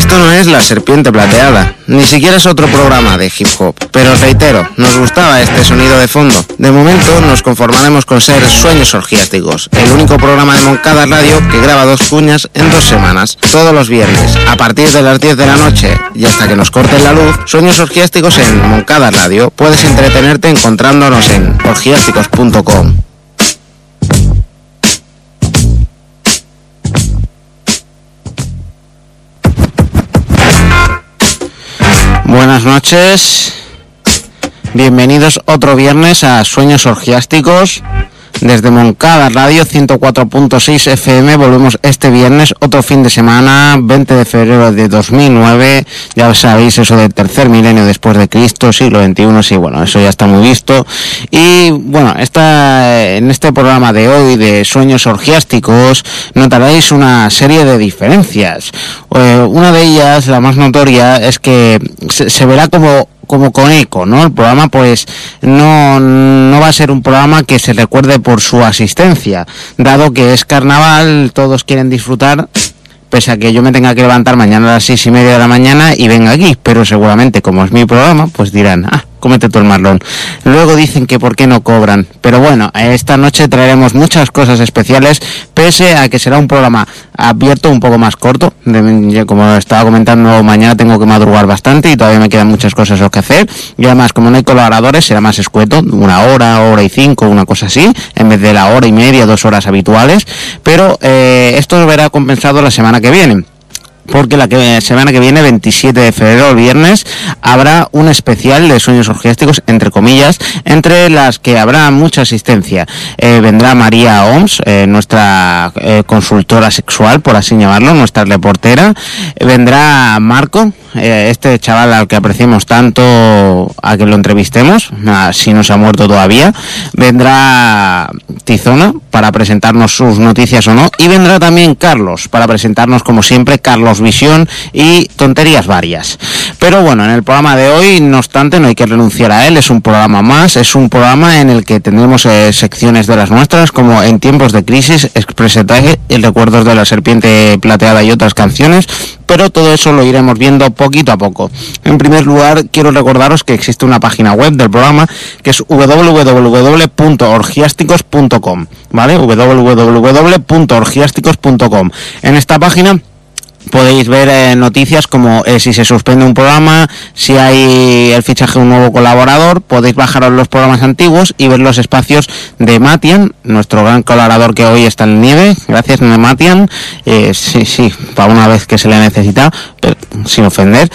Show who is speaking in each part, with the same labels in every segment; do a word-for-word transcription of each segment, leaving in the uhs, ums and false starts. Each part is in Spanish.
Speaker 1: Esto no es La Serpiente Plateada, ni siquiera es otro programa de hip hop, pero os reitero, nos gustaba este sonido de fondo. De momento nos conformaremos con ser Sueños Orgiásticos, el único programa de Moncada Radio que graba dos cuñas en dos semanas, todos los viernes, a partir de las diez de la noche y hasta que nos corten la luz. Sueños Orgiásticos en Moncada Radio. Puedes entretenerte encontrándonos en orgiásticos punto com. Buenas noches, bienvenidos otro viernes a Sueños Orgiásticos. Desde Moncada Radio ciento cuatro punto seis F M volvemos este viernes, otro fin de semana, veinte de febrero de dos mil nueve. Ya sabéis eso del tercer milenio después de Cristo, siglo veintiuno, sí, bueno, eso ya está muy visto. Y bueno, esta, en este programa de hoy de Sueños Orgiásticos notaréis una serie de diferencias. Eh, una de ellas, la más notoria, es que se, se verá como como con eco, ¿no? El programa pues no, no va a ser un programa que se recuerde por su asistencia, dado que es carnaval, todos quieren disfrutar, pese a que yo me tenga que levantar mañana a las seis y media de la mañana y venga aquí, pero seguramente como es mi programa, pues dirán, ah, cómete tú el marlón. Luego dicen que por qué no cobran, pero bueno, esta noche traeremos muchas cosas especiales, pese a que será un programa abierto, un poco más corto. De, como estaba comentando, mañana tengo que madrugar bastante y todavía me quedan muchas cosas que hacer, y además como no hay colaboradores será más escueto, una hora, hora y cinco, una cosa así, en vez de la hora y media, dos horas habituales, pero eh, esto verá compensado la semana que viene, porque la que, semana que viene, veintisiete de febrero, el viernes, habrá un especial de Sueños Orgiásticos, entre comillas, entre las que habrá mucha asistencia. Eh, vendrá María Oms, eh, nuestra eh, consultora sexual, por así llamarlo, nuestra reportera. Eh, vendrá Marco, eh, este chaval al que apreciamos tanto, a que lo entrevistemos, a, si no se ha muerto todavía. Vendrá Tizona para presentarnos sus noticias o no, y vendrá también Carlos para presentarnos, como siempre, Carlos Visión y tonterías varias. Pero bueno, en el programa de hoy, no obstante, no hay que renunciar a él, es un programa más, es un programa en el que tendremos eh, secciones de las nuestras, como En tiempos de crisis, Expresetaje y Recuerdos de la Serpiente Plateada y otras canciones, pero todo eso lo iremos viendo poquito a poco. En primer lugar, quiero recordaros que existe una página web del programa que es doble u doble u doble u punto orgiásticos punto com, ¿vale? doble u doble u doble u punto orgiásticos punto com. En esta página podéis ver eh, noticias como eh, si se suspende un programa, si hay el fichaje de un nuevo colaborador, podéis bajaros los programas antiguos y ver los espacios de Matian, nuestro gran colaborador que hoy está en nieve. Gracias, Matian. Eh, sí, sí, para una vez que se le necesita, pero sin ofender.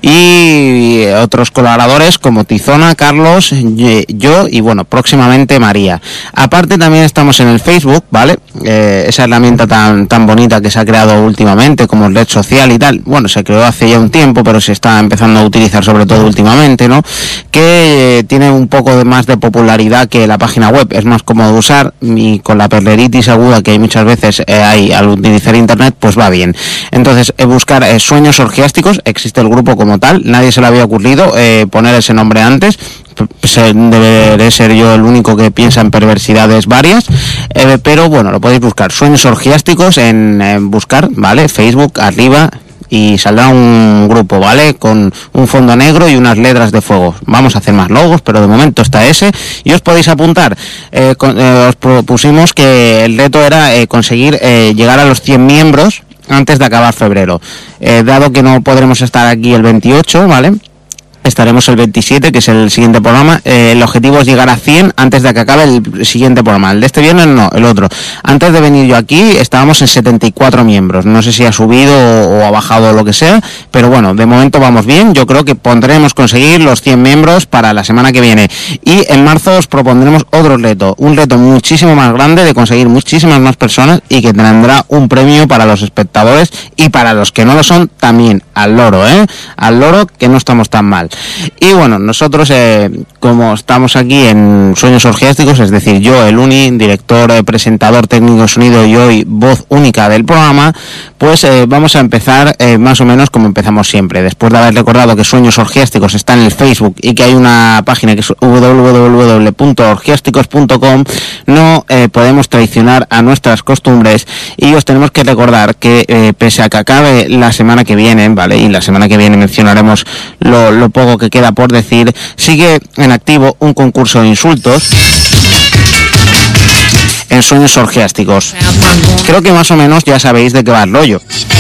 Speaker 1: Y otros colaboradores como Tizona, Carlos, yo y bueno, próximamente María. Aparte también estamos en el Facebook, ¿vale? Eh, esa herramienta tan, tan bonita que se ha creado últimamente como red social y tal. Bueno, se creó hace ya un tiempo, pero se está empezando a utilizar sobre todo últimamente, ¿no? Que eh, tiene un poco de más de popularidad que la página web, es más cómodo de usar, y con la perleritis aguda que hay muchas veces eh, hay al utilizar internet, pues va bien. Entonces, eh, buscar eh, Sueños Orgiásticos, existe el grupo como tal, nadie se le había ocurrido eh, poner ese nombre antes. Deberé ser yo el único que piensa en perversidades varias, eh, pero bueno, lo podéis buscar, Sueños Orgiásticos, en, en buscar, ¿vale? Facebook, arriba, y saldrá un grupo, ¿vale? Con un fondo negro y unas letras de fuego. Vamos a hacer más logos, pero de momento está ese, y os podéis apuntar. Eh, con, eh, os propusimos que el reto era eh, conseguir eh, llegar a los cien miembros antes de acabar febrero. Eh, dado que no podremos estar aquí el veintiocho, ¿vale? Estaremos el veintisiete, que es el siguiente programa. Eh, el objetivo es llegar a cien antes de que acabe el siguiente programa. El de este viernes no, el otro. Antes de venir yo aquí estábamos en setenta y cuatro miembros. No sé si ha subido o, o ha bajado o lo que sea, pero bueno, de momento vamos bien. Yo creo que podremos conseguir los cien miembros para la semana que viene. Y en marzo os propondremos otro reto. Un reto muchísimo más grande, de conseguir muchísimas más personas, y que tendrá un premio para los espectadores y para los que no lo son también. Al loro, ¿eh? Al loro, que no estamos tan mal. Y bueno, nosotros eh, como estamos aquí en Sueños Orgiásticos, es decir, yo, el Uni, director, eh, presentador, técnico de sonido y hoy voz única del programa, pues eh, vamos a empezar eh, más o menos como empezamos siempre. Después de haber recordado que Sueños Orgiásticos está en el Facebook y que hay una página que es doble u doble u doble u punto orgiásticos punto com, no eh, podemos traicionar a nuestras costumbres y os tenemos que recordar que eh, pese a que acabe la semana que viene, ¿vale? Y la semana que viene mencionaremos lo, lo poco que queda por decir, sigue en activo un concurso de insultos en Sueños Orgiásticos. Creo que más o menos ya sabéis de qué va el rollo.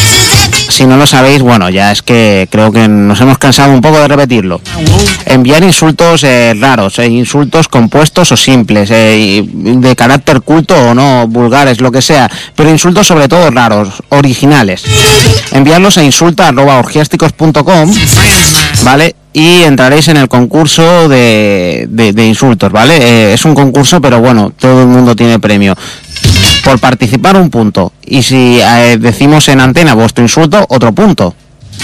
Speaker 1: Si no lo sabéis, bueno, ya es que creo que nos hemos cansado un poco de repetirlo. Enviar insultos eh, raros, eh, insultos compuestos o simples, eh, de carácter culto o no, vulgares, lo que sea, pero insultos sobre todo raros, originales. Enviarlos a insulta arroba orgiásticos punto com, ¿vale? Y entraréis en el concurso de, de, de insultos, ¿vale? Eh, es un concurso, pero bueno, todo el mundo tiene premio. Por participar, un punto. Y si eh, decimos en antena vuestro insulto, otro punto.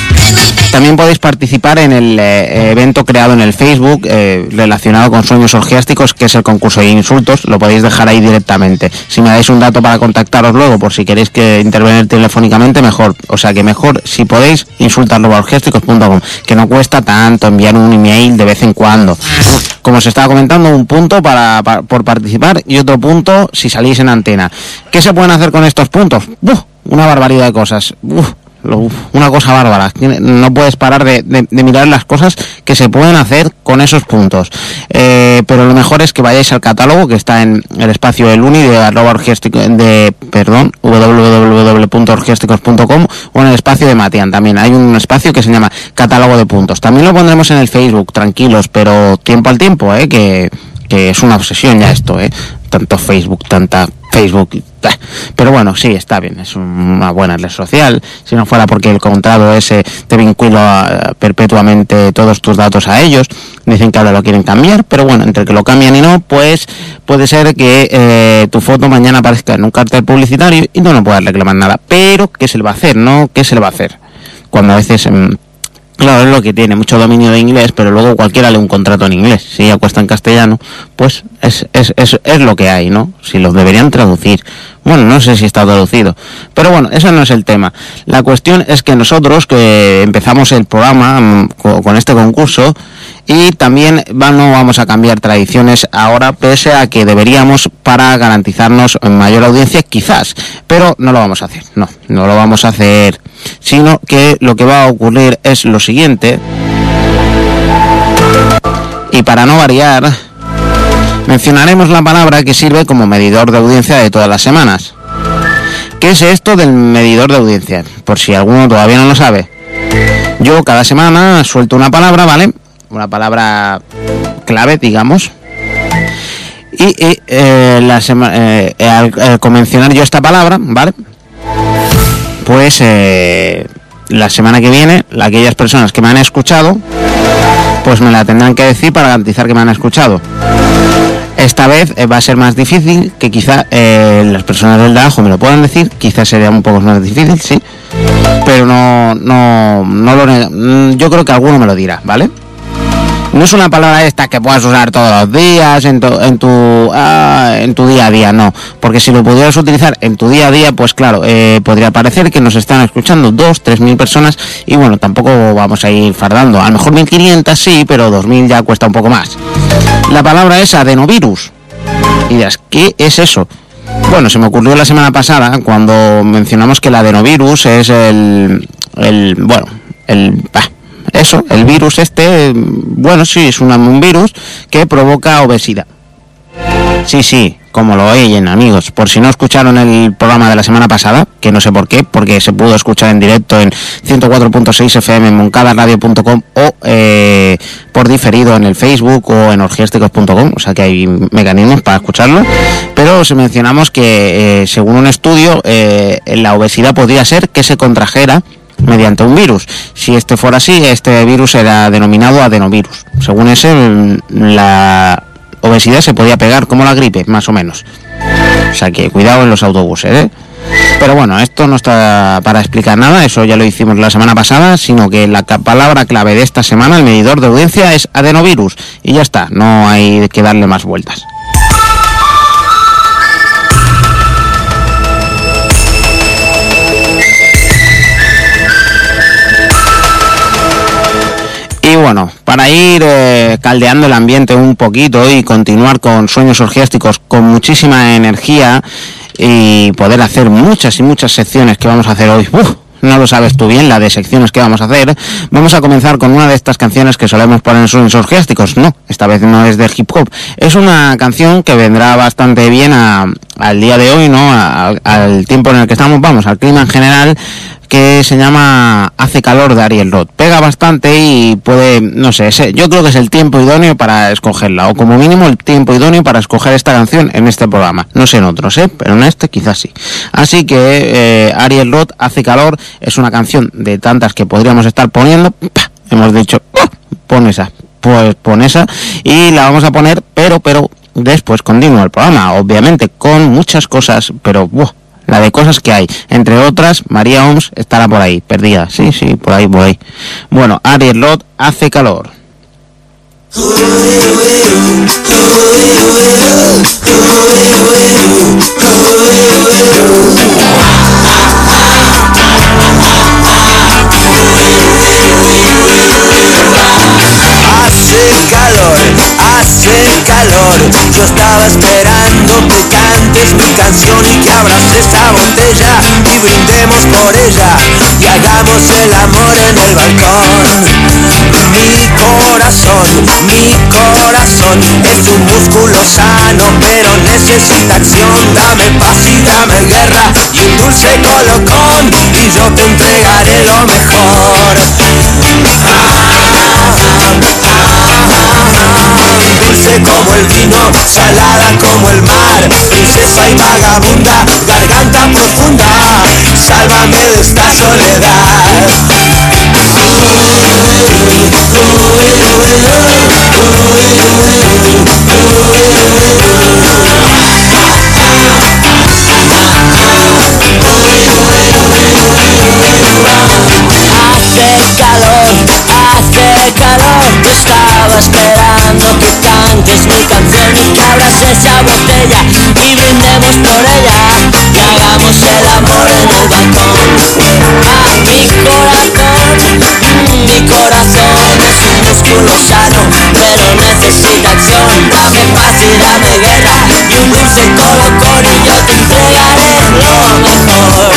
Speaker 1: También podéis participar en el eh, evento creado en el Facebook eh, relacionado con Sueños Orgiásticos, que es el concurso de insultos. Lo podéis dejar ahí directamente. Si me dais un dato para contactaros luego, por si queréis que intervenir telefónicamente, mejor. O sea que mejor, si podéis, insulta arroba orgiásticos punto com, que no cuesta tanto enviar un email de vez en cuando. Como os estaba comentando, un punto para, para por participar y otro punto si salís en antena. ¿Qué se pueden hacer con estos puntos? ¡Uf! Una barbaridad de cosas. ¡Uf! Una cosa bárbara. No puedes parar de, de, de mirar las cosas que se pueden hacer con esos puntos. Eh, pero lo mejor es que vayáis al catálogo que está en el espacio del Uni de arroba orgiástico, de perdón, doble u doble u doble u punto orgiásticos punto com, o en el espacio de Matian. También hay un espacio que se llama catálogo de puntos. También lo pondremos en el Facebook, tranquilos, pero tiempo al tiempo, eh, que, que es una obsesión ya esto, eh. Tanto Facebook, tanta Facebook, pero bueno, sí, está bien, es una buena red social. Si no fuera porque el contrato ese te vincula perpetuamente todos tus datos a ellos, dicen que ahora lo quieren cambiar, pero bueno, entre que lo cambian y no, pues puede ser que eh, tu foto mañana aparezca en un cartel publicitario y no no puedas reclamar nada. Pero ¿qué se le va a hacer? ¿No? ¿Qué se le va a hacer? Cuando a veces... Eh, Claro, es lo que tiene, mucho dominio de inglés, pero luego cualquiera lee un contrato en inglés. Si ya cuesta en castellano, pues es, es, es, es lo que hay, ¿no? Si los deberían traducir. Bueno, no sé si está traducido. Pero bueno, eso no es el tema. La cuestión es que nosotros, que empezamos el programa con este concurso, y también va, no vamos a cambiar tradiciones ahora, pese a que deberíamos para garantizarnos mayor audiencia, quizás. Pero no lo vamos a hacer, no, no lo vamos a hacer. Sino que lo que va a ocurrir es lo siguiente. Y para no variar, mencionaremos la palabra que sirve como medidor de audiencia de todas las semanas. ¿Qué es esto del medidor de audiencia? Por si alguno todavía no lo sabe. Yo cada semana suelto una palabra, ¿vale? Una palabra clave, digamos. Y, y eh, la sema- eh, al, al mencionar yo esta palabra, ¿vale? Pues eh, la semana que viene, aquellas personas que me han escuchado, pues me la tendrán que decir para garantizar que me han escuchado. Esta vez eh, va a ser más difícil, que quizá eh, las personas del trabajo me lo puedan decir, quizás sería un poco más difícil, sí, pero no, no, no lo, yo creo que alguno me lo dirá, ¿vale? No es una palabra esta que puedas usar todos los días en tu, en tu, ah, en tu día a día, no. Porque si lo pudieras utilizar en tu día a día, pues claro, eh, podría parecer que nos están escuchando dos, tres mil personas y bueno, tampoco vamos a ir fardando. A lo mejor mil quinientas sí, pero dos mil ya cuesta un poco más. La palabra es adenovirus. Y dirás, ¿qué es eso? Bueno, se me ocurrió la semana pasada cuando mencionamos que el adenovirus es el, el bueno, el... Ah, Eso, el virus este, bueno, sí, es un, un virus que provoca obesidad. Sí, sí, como lo oyen, amigos. Por si no escucharon el programa de la semana pasada, que no sé por qué, porque se pudo escuchar en directo en ciento cuatro punto seis F M en moncada radio punto com o eh, por diferido en el Facebook o en orgiásticos punto com, o sea que hay mecanismos para escucharlo. Pero os mencionamos que, eh, según un estudio, eh, la obesidad podría ser que se contrajera mediante un virus. Si este fuera así, este virus era denominado adenovirus. Según ese, la obesidad se podía pegar como la gripe, más o menos. O sea que cuidado en los autobuses, ¿eh? Pero bueno, esto no está para explicar nada, eso ya lo hicimos la semana pasada, sino que la palabra clave de esta semana, el medidor de audiencia, es adenovirus. Y ya está, no hay que darle más vueltas. Y bueno, para ir eh, caldeando el ambiente un poquito y continuar con sueños orgiásticos con muchísima energía y poder hacer muchas y muchas secciones que vamos a hacer hoy, ¡uf! No lo sabes tú bien, la de secciones que vamos a hacer. Vamos a comenzar con una de estas canciones que solemos poner en sueños orgiásticos. No, esta vez no es de hip hop. Es una canción que vendrá bastante bien a, al día de hoy, ¿no? A, al tiempo en el que estamos, vamos, al clima en general, que se llama Hace calor de Ariel Roth. Pega bastante y puede, no sé, ese, yo creo que es el tiempo idóneo para escogerla, o como mínimo el tiempo idóneo para escoger esta canción en este programa. No sé en otros, ¿eh? Pero en este quizás sí. Así que eh, Ariel Roth, Hace calor, es una canción de tantas que podríamos estar poniendo. ¡Pah! Hemos dicho, ¡oh! Pon esa, pues pon esa, y la vamos a poner, pero, pero, después continúa el programa, obviamente, con muchas cosas, pero, ¡buah! La de cosas que hay, entre otras, María Oms estará por ahí, perdida, sí, sí, por ahí, por ahí. Bueno, Ariel Roth, Hace calor.
Speaker 2: Hace calor, hace calor. Yo estaba esperando que cantes mi canción y que abras esa botella y brindemos por ella y hagamos el amor en el balcón. Mi corazón, mi corazón es un músculo sano, pero necesita acción. Dame paz y dame guerra y un dulce colocón y yo te entregaré lo mejor. Dulce como el vino, salada como el mar, princesa y vagabunda, garganta profunda, sálvame de esta soledad. Hace calor, hace calor, yo estaba esperando que cantes mi canción y que abras esa botella y brindemos por ella y hagamos el amor en el balcón. A mi corazón, mi corazón es un músculo sano, pero necesita acción. Dame paz y dame guerra y un dulce colocón y yo te entregaré lo mejor.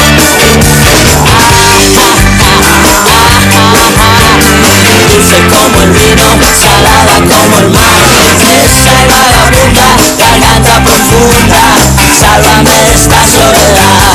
Speaker 2: Dulce como el vino, salada como el mar, princesa y vagabunda, garganta profunda, sálvame de esta soledad.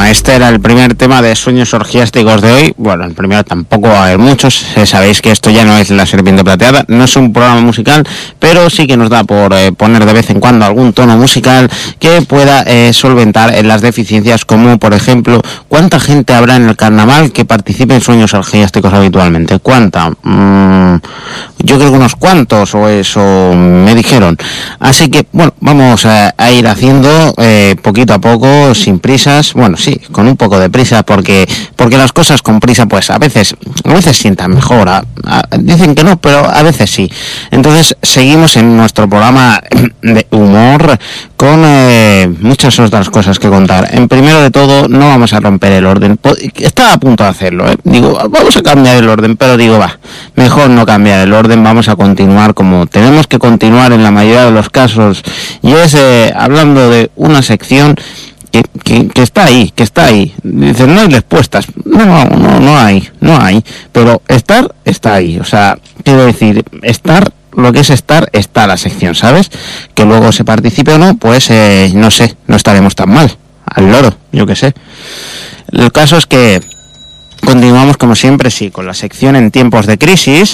Speaker 1: este era el primer tema de Sueños Orgiásticos de hoy. Bueno, el primero tampoco va a haber muchos. Eh, sabéis que esto ya no es La Serpiente Plateada, no es un programa musical, pero sí que nos da por eh, poner de vez en cuando algún tono musical que pueda eh, solventar en las deficiencias, como por ejemplo, ¿cuánta gente habrá en el carnaval que participe en Sueños Orgiásticos habitualmente? ¿Cuánta? Mm, yo creo que unos cuantos, o eso me dijeron. Así que, bueno, vamos a, a ir haciendo eh, poquito a poco, sin prisas. Bueno, sí, con un poco de prisa, porque porque las cosas con prisa, pues a veces a veces sientan mejor. A, a, dicen que no, pero a veces sí. Entonces, seguimos en nuestro programa de humor con eh, muchas otras cosas que contar. En primero de todo, no vamos a romper el orden. Estaba a punto de hacerlo, ¿eh? Digo, vamos a cambiar el orden, pero digo, va, mejor no cambiar el orden, vamos a continuar como tenemos que continuar en la mayoría de los casos, y es eh, hablando de una sección que, que, que está ahí, que está ahí. Dicen, no hay respuestas. No, no, no hay, no hay. Pero estar, está ahí. O sea, quiero decir, estar, lo que es estar, está la sección, ¿sabes? Que luego se participe o no, pues eh, no sé, no estaremos tan mal. Al loro, yo qué sé. El caso es que continuamos como siempre, sí, con la sección En Tiempos de Crisis.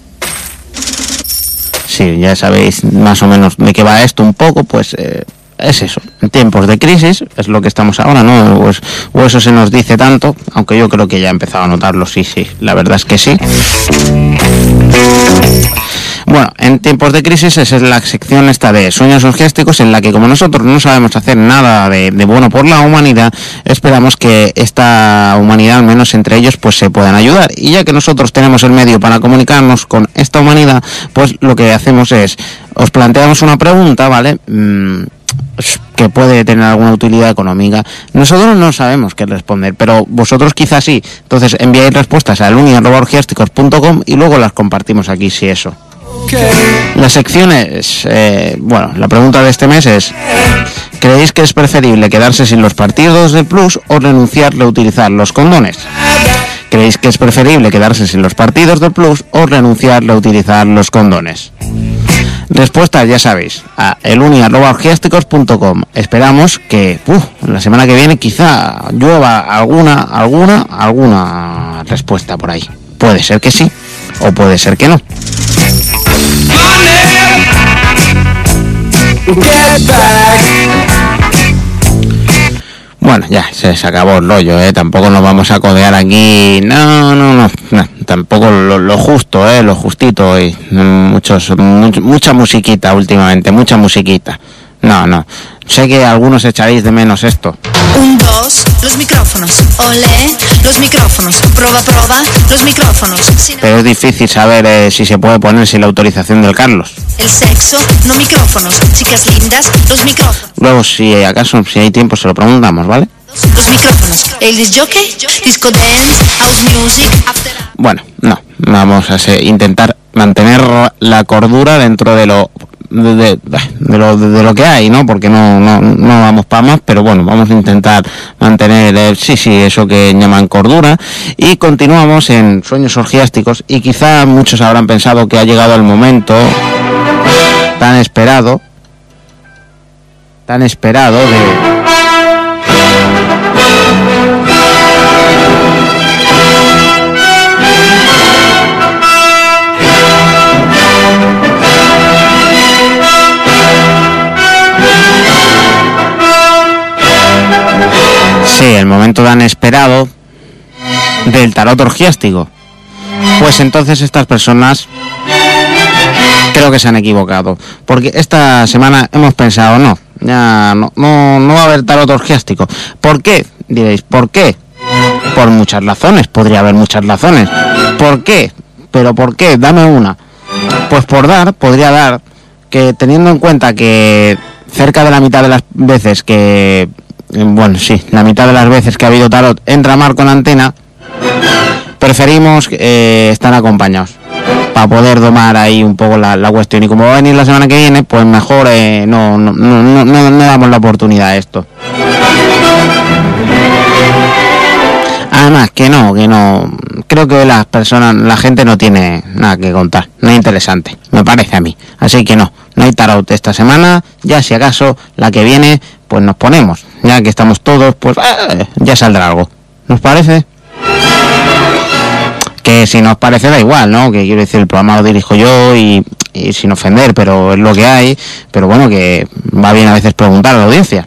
Speaker 1: Sí, ya sabéis más o menos de qué va esto un poco, pues eh, es eso, en tiempos de crisis, es lo que estamos ahora, ¿no? Pues, o eso se nos dice tanto, aunque yo creo que ya he empezado a notarlo, sí, sí, la verdad es que sí. Bueno, en tiempos de crisis esa es la sección esta de Sueños Orgiásticos, en la que como nosotros no sabemos hacer nada de, de bueno por la humanidad, esperamos que esta humanidad, al menos entre ellos, pues se puedan ayudar. Y ya que nosotros tenemos el medio para comunicarnos con esta humanidad, pues lo que hacemos es, os planteamos una pregunta, ¿vale? Mm, que puede tener alguna utilidad económica. Nosotros no sabemos qué responder, pero vosotros quizás sí. Entonces enviáis respuestas a luni arroba orgiásticos punto com y luego las compartimos aquí, si eso. La sección es, eh, bueno, la pregunta de este mes es: ¿creéis que es preferible quedarse sin los partidos del Plus o renunciar a utilizar los condones? ¿Creéis que es preferible quedarse sin los partidos del Plus o renunciar a utilizar los condones? Respuestas, ya sabéis, a eluni arroba orgiásticos punto com. Esperamos que uh, la semana que viene quizá llueva alguna, alguna, alguna respuesta por ahí. Puede ser que sí, o puede ser que no. Bueno, ya, se, se acabó el rollo, ¿eh? Tampoco nos vamos a codear aquí, no, no, no, no tampoco lo, lo justo, ¿eh? Lo justito, y muchos, much, mucha musiquita últimamente, mucha musiquita. No, no, sé que algunos echaréis de menos esto.
Speaker 3: Un, dos, los micrófonos, olé, los micrófonos, prueba, prueba, los micrófonos.
Speaker 1: Pero es difícil saber eh, si se puede poner sin la autorización del Carlos.
Speaker 3: El sexo, no micrófonos, chicas lindas, los micrófonos.
Speaker 1: Luego, si acaso, si hay tiempo, se lo preguntamos, ¿vale?
Speaker 3: Los micrófonos, el disc jockey, disco dance, house music, after...
Speaker 1: Bueno, no, vamos a ser, intentar mantener la cordura dentro de lo... De, de, de, lo, de, de lo que hay, ¿no? Porque no, no, no vamos para más, pero bueno, vamos a intentar mantener, eh, sí, sí, eso que llaman cordura. Y continuamos en Sueños Orgiásticos, y quizá muchos habrán pensado que ha llegado el momento tan esperado, tan esperado de... Sí, el momento tan esperado del tarot orgiástico. Pues entonces estas personas creo que se han equivocado, porque esta semana hemos pensado, no, ya no, no, no va a haber tarot orgiástico. ¿Por qué? Diréis, ¿por qué? Por muchas razones, podría haber muchas razones. ¿Por qué? ¿Pero por qué? Dame una. Pues por dar, podría dar, que teniendo en cuenta que cerca de la mitad de las veces que... Bueno, sí, la mitad de las veces que ha habido tarot entra Mar con antena, preferimos eh, estar acompañados para poder domar ahí un poco la, la cuestión. Y como va a venir la semana que viene, pues mejor eh, no, no, no, no, no, no damos la oportunidad a esto. Además, que no, que no, creo que las personas, la gente no tiene nada que contar, no es interesante, me parece a mí. Así que no, no hay tarot esta semana, ya si acaso la que viene pues nos ponemos, ya que estamos todos, pues eh, ya saldrá algo. ¿Nos parece? Que si nos parece da igual, ¿no? Que quiero decir, el programa lo dirijo yo y, y sin ofender, pero es lo que hay, pero bueno, que va bien a veces preguntar a la audiencia.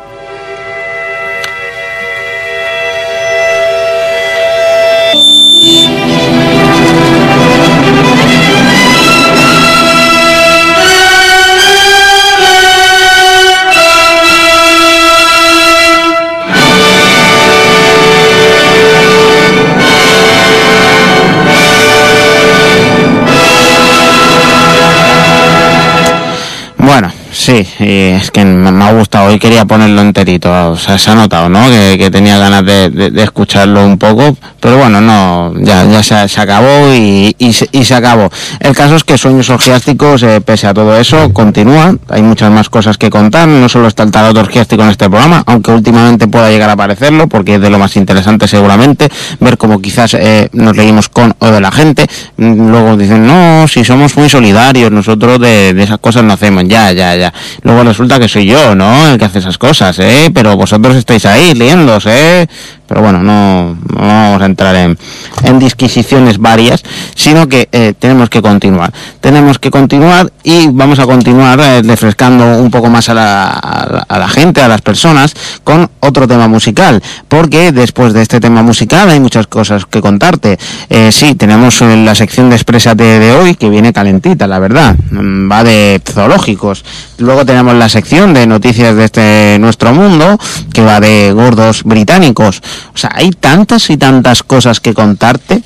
Speaker 1: Bueno, sí, es que me ha gustado, hoy quería ponerlo enterito, o sea, se ha notado, ¿no? Que, que tenía ganas de, de, de escucharlo un poco, pero bueno, no, ya, ya se, se acabó y, y, se, y se acabó. El caso es que Sueños Orgiásticos, eh, pese a todo eso, continúa, hay muchas más cosas que contar, no solo está el tarot orgiástico en este programa, aunque últimamente pueda llegar a aparecerlo, porque es de lo más interesante seguramente, ver cómo quizás eh, nos leímos con o de la gente, luego dicen, no, si somos muy solidarios, nosotros de, de esas cosas no hacemos, ya, ya, ya. Luego resulta que soy yo, ¿no?, el que hace esas cosas, ¿eh? Pero vosotros estáis ahí liéndose, ¿eh? Pero bueno, no, no vamos a entrar en, en disquisiciones varias, sino que eh, tenemos que continuar. Tenemos que continuar y vamos a continuar eh, refrescando un poco más a la, a, la, a la gente, a las personas, con otro tema musical, porque después de este tema musical hay muchas cosas que contarte. Eh, sí, tenemos la sección de Exprésate de hoy, que viene calentita, la verdad, va de zoológicos. Luego tenemos la sección de noticias de este nuestro mundo, que va de gordos británicos. O sea, hay tantas y tantas cosas que contarte,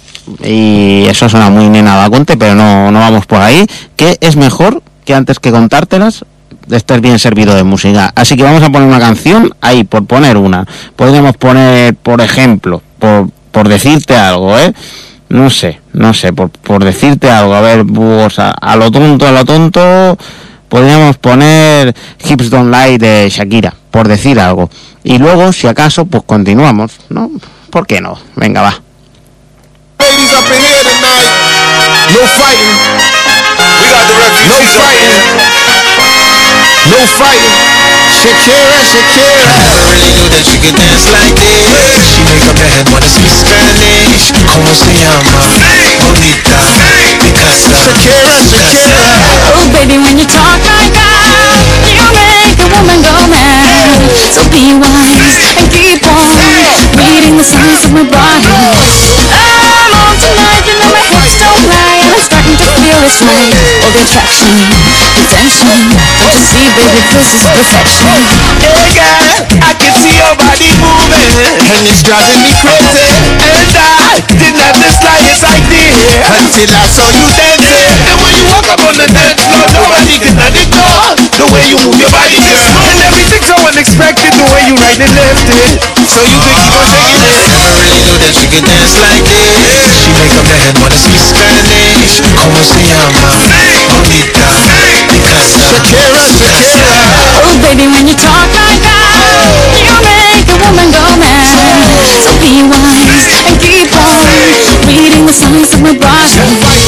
Speaker 1: y eso suena muy nena vacunte, pero no, no vamos por ahí, que es mejor que antes que contártelas estés bien servido de música. Así que vamos a poner una canción ahí, por poner una. Podríamos poner, por ejemplo, por, por decirte algo, ¿eh? No sé, no sé, por, por decirte algo, a ver, pues a, a lo tonto, a lo tonto, podríamos poner Hips Don't Lie de Shakira, por decir algo. Y luego, si acaso, pues continuamos, ¿no? ¿Por qué no? Venga, va.
Speaker 4: Ladies up in here tonight. No fighting. We got the refugees. No fighting. No fighting. Shakira, Shakira. I never really knew that you could dance like this. She make a man wanna speak Spanish. ¿Cómo se llama? Bonita. Picasa. Shakira, Shakira.
Speaker 2: Oh baby, when you talk like that, you make a woman go mad. So be wise and keep on reading the signs of my body. I'm on tonight, you know my hips don't lie, and I'm starting to feel it's right. All the attraction, the tension, don't you see, baby, this is perfection.
Speaker 4: Hey girl, I can see your body moving, and it's driving me crazy. And I didn't have the slightest idea until I saw you dancing. And when you walk up on the dance floor, nobody can ignore the way you move your body, girl. And everything's so unexpected, the way you right and left it. So you can keep on shaking it. Never really knew that you could dance like this. She make a man wanna speak Spanish. ¿Cómo se llama? Bonita. Picasa. Shakira, Shakira.
Speaker 2: Oh baby, when you talk like that, you make a woman go mad. So be wise and keep on reading the signs of my body.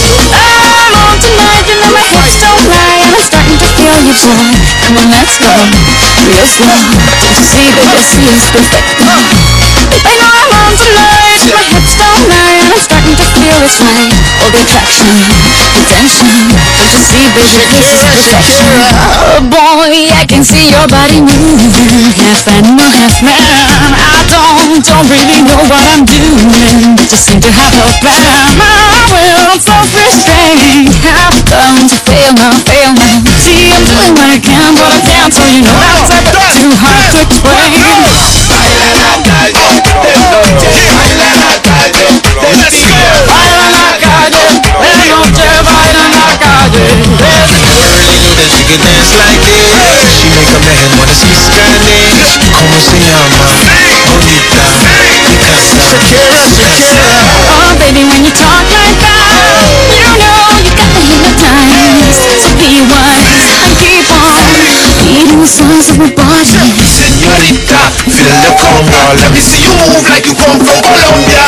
Speaker 2: I'm on tonight, you know my hips don't lie, and I'm starting to feel you, boy. Come on, let's go, real slow. Don't you see, baby, this is perfect. I know I'm on tonight, my hips don't lie, and I'm starting to feel it's right. All the attraction, the tension, don't you see, baby, this is perfection. Oh boy, I can see your body moving, half animal, half man. I don't, don't really know what I'm doing, just seem to have a plan. My will, self-restraint, have come to fail now, fail now. See, I'm doing what I can, but I can't, so you know that's too hard to explain.
Speaker 4: Baila la calle, de noche. Baila la calle, de día.
Speaker 2: Baila en la calle, de noche, baila en la calle.
Speaker 4: Never really knew that she could dance like this. She make a man wanna speak Spanish. ¿Cómo se llama? Bonita. Picasa. Shakira, Shakira.
Speaker 2: Oh baby, when you talk like that, you know you got me hypnotized. So be wise and keep on reading the signs of my body.
Speaker 4: Señorita, feel the conga. Let me see you move like you come from Colombia.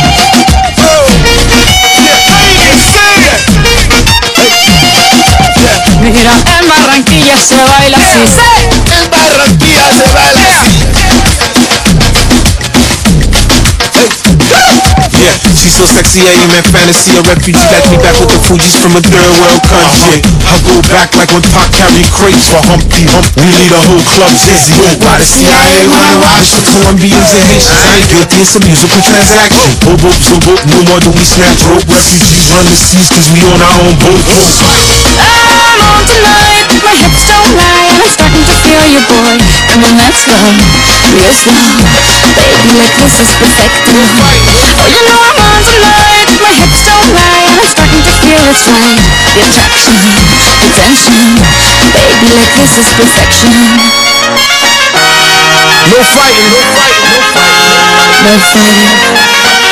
Speaker 4: Oh, yeah, I can see it. Hey. Yeah,
Speaker 2: Barranquilla se baila así.
Speaker 4: En Barranquilla se baila así. Yeah, she's so sexy, I am in fantasy. A refugee got me back with the Fugees from a third world country. I go back like when Pac carried crates for Humpty Hump. We lead a whole club dizzy. Why the C I A wanna watch the Colombians and Haitians? I ain't guilty, it's a musical transaction. Oh, boop, so boop, no more do we snatch rope. Refugees run the seas cause we on our own boat.
Speaker 2: I'm on tonight, my hips don't lie, and I'm starting to feel you, boy. And when that's slow, real slow, baby, like this is perfecto. Oh, you know I'm on tonight, my hips don't lie, and I'm starting to feel it's right. The attraction, the tension, baby, like this is perfection.
Speaker 4: No fighting, no fighting, no fighting.
Speaker 2: No fighting.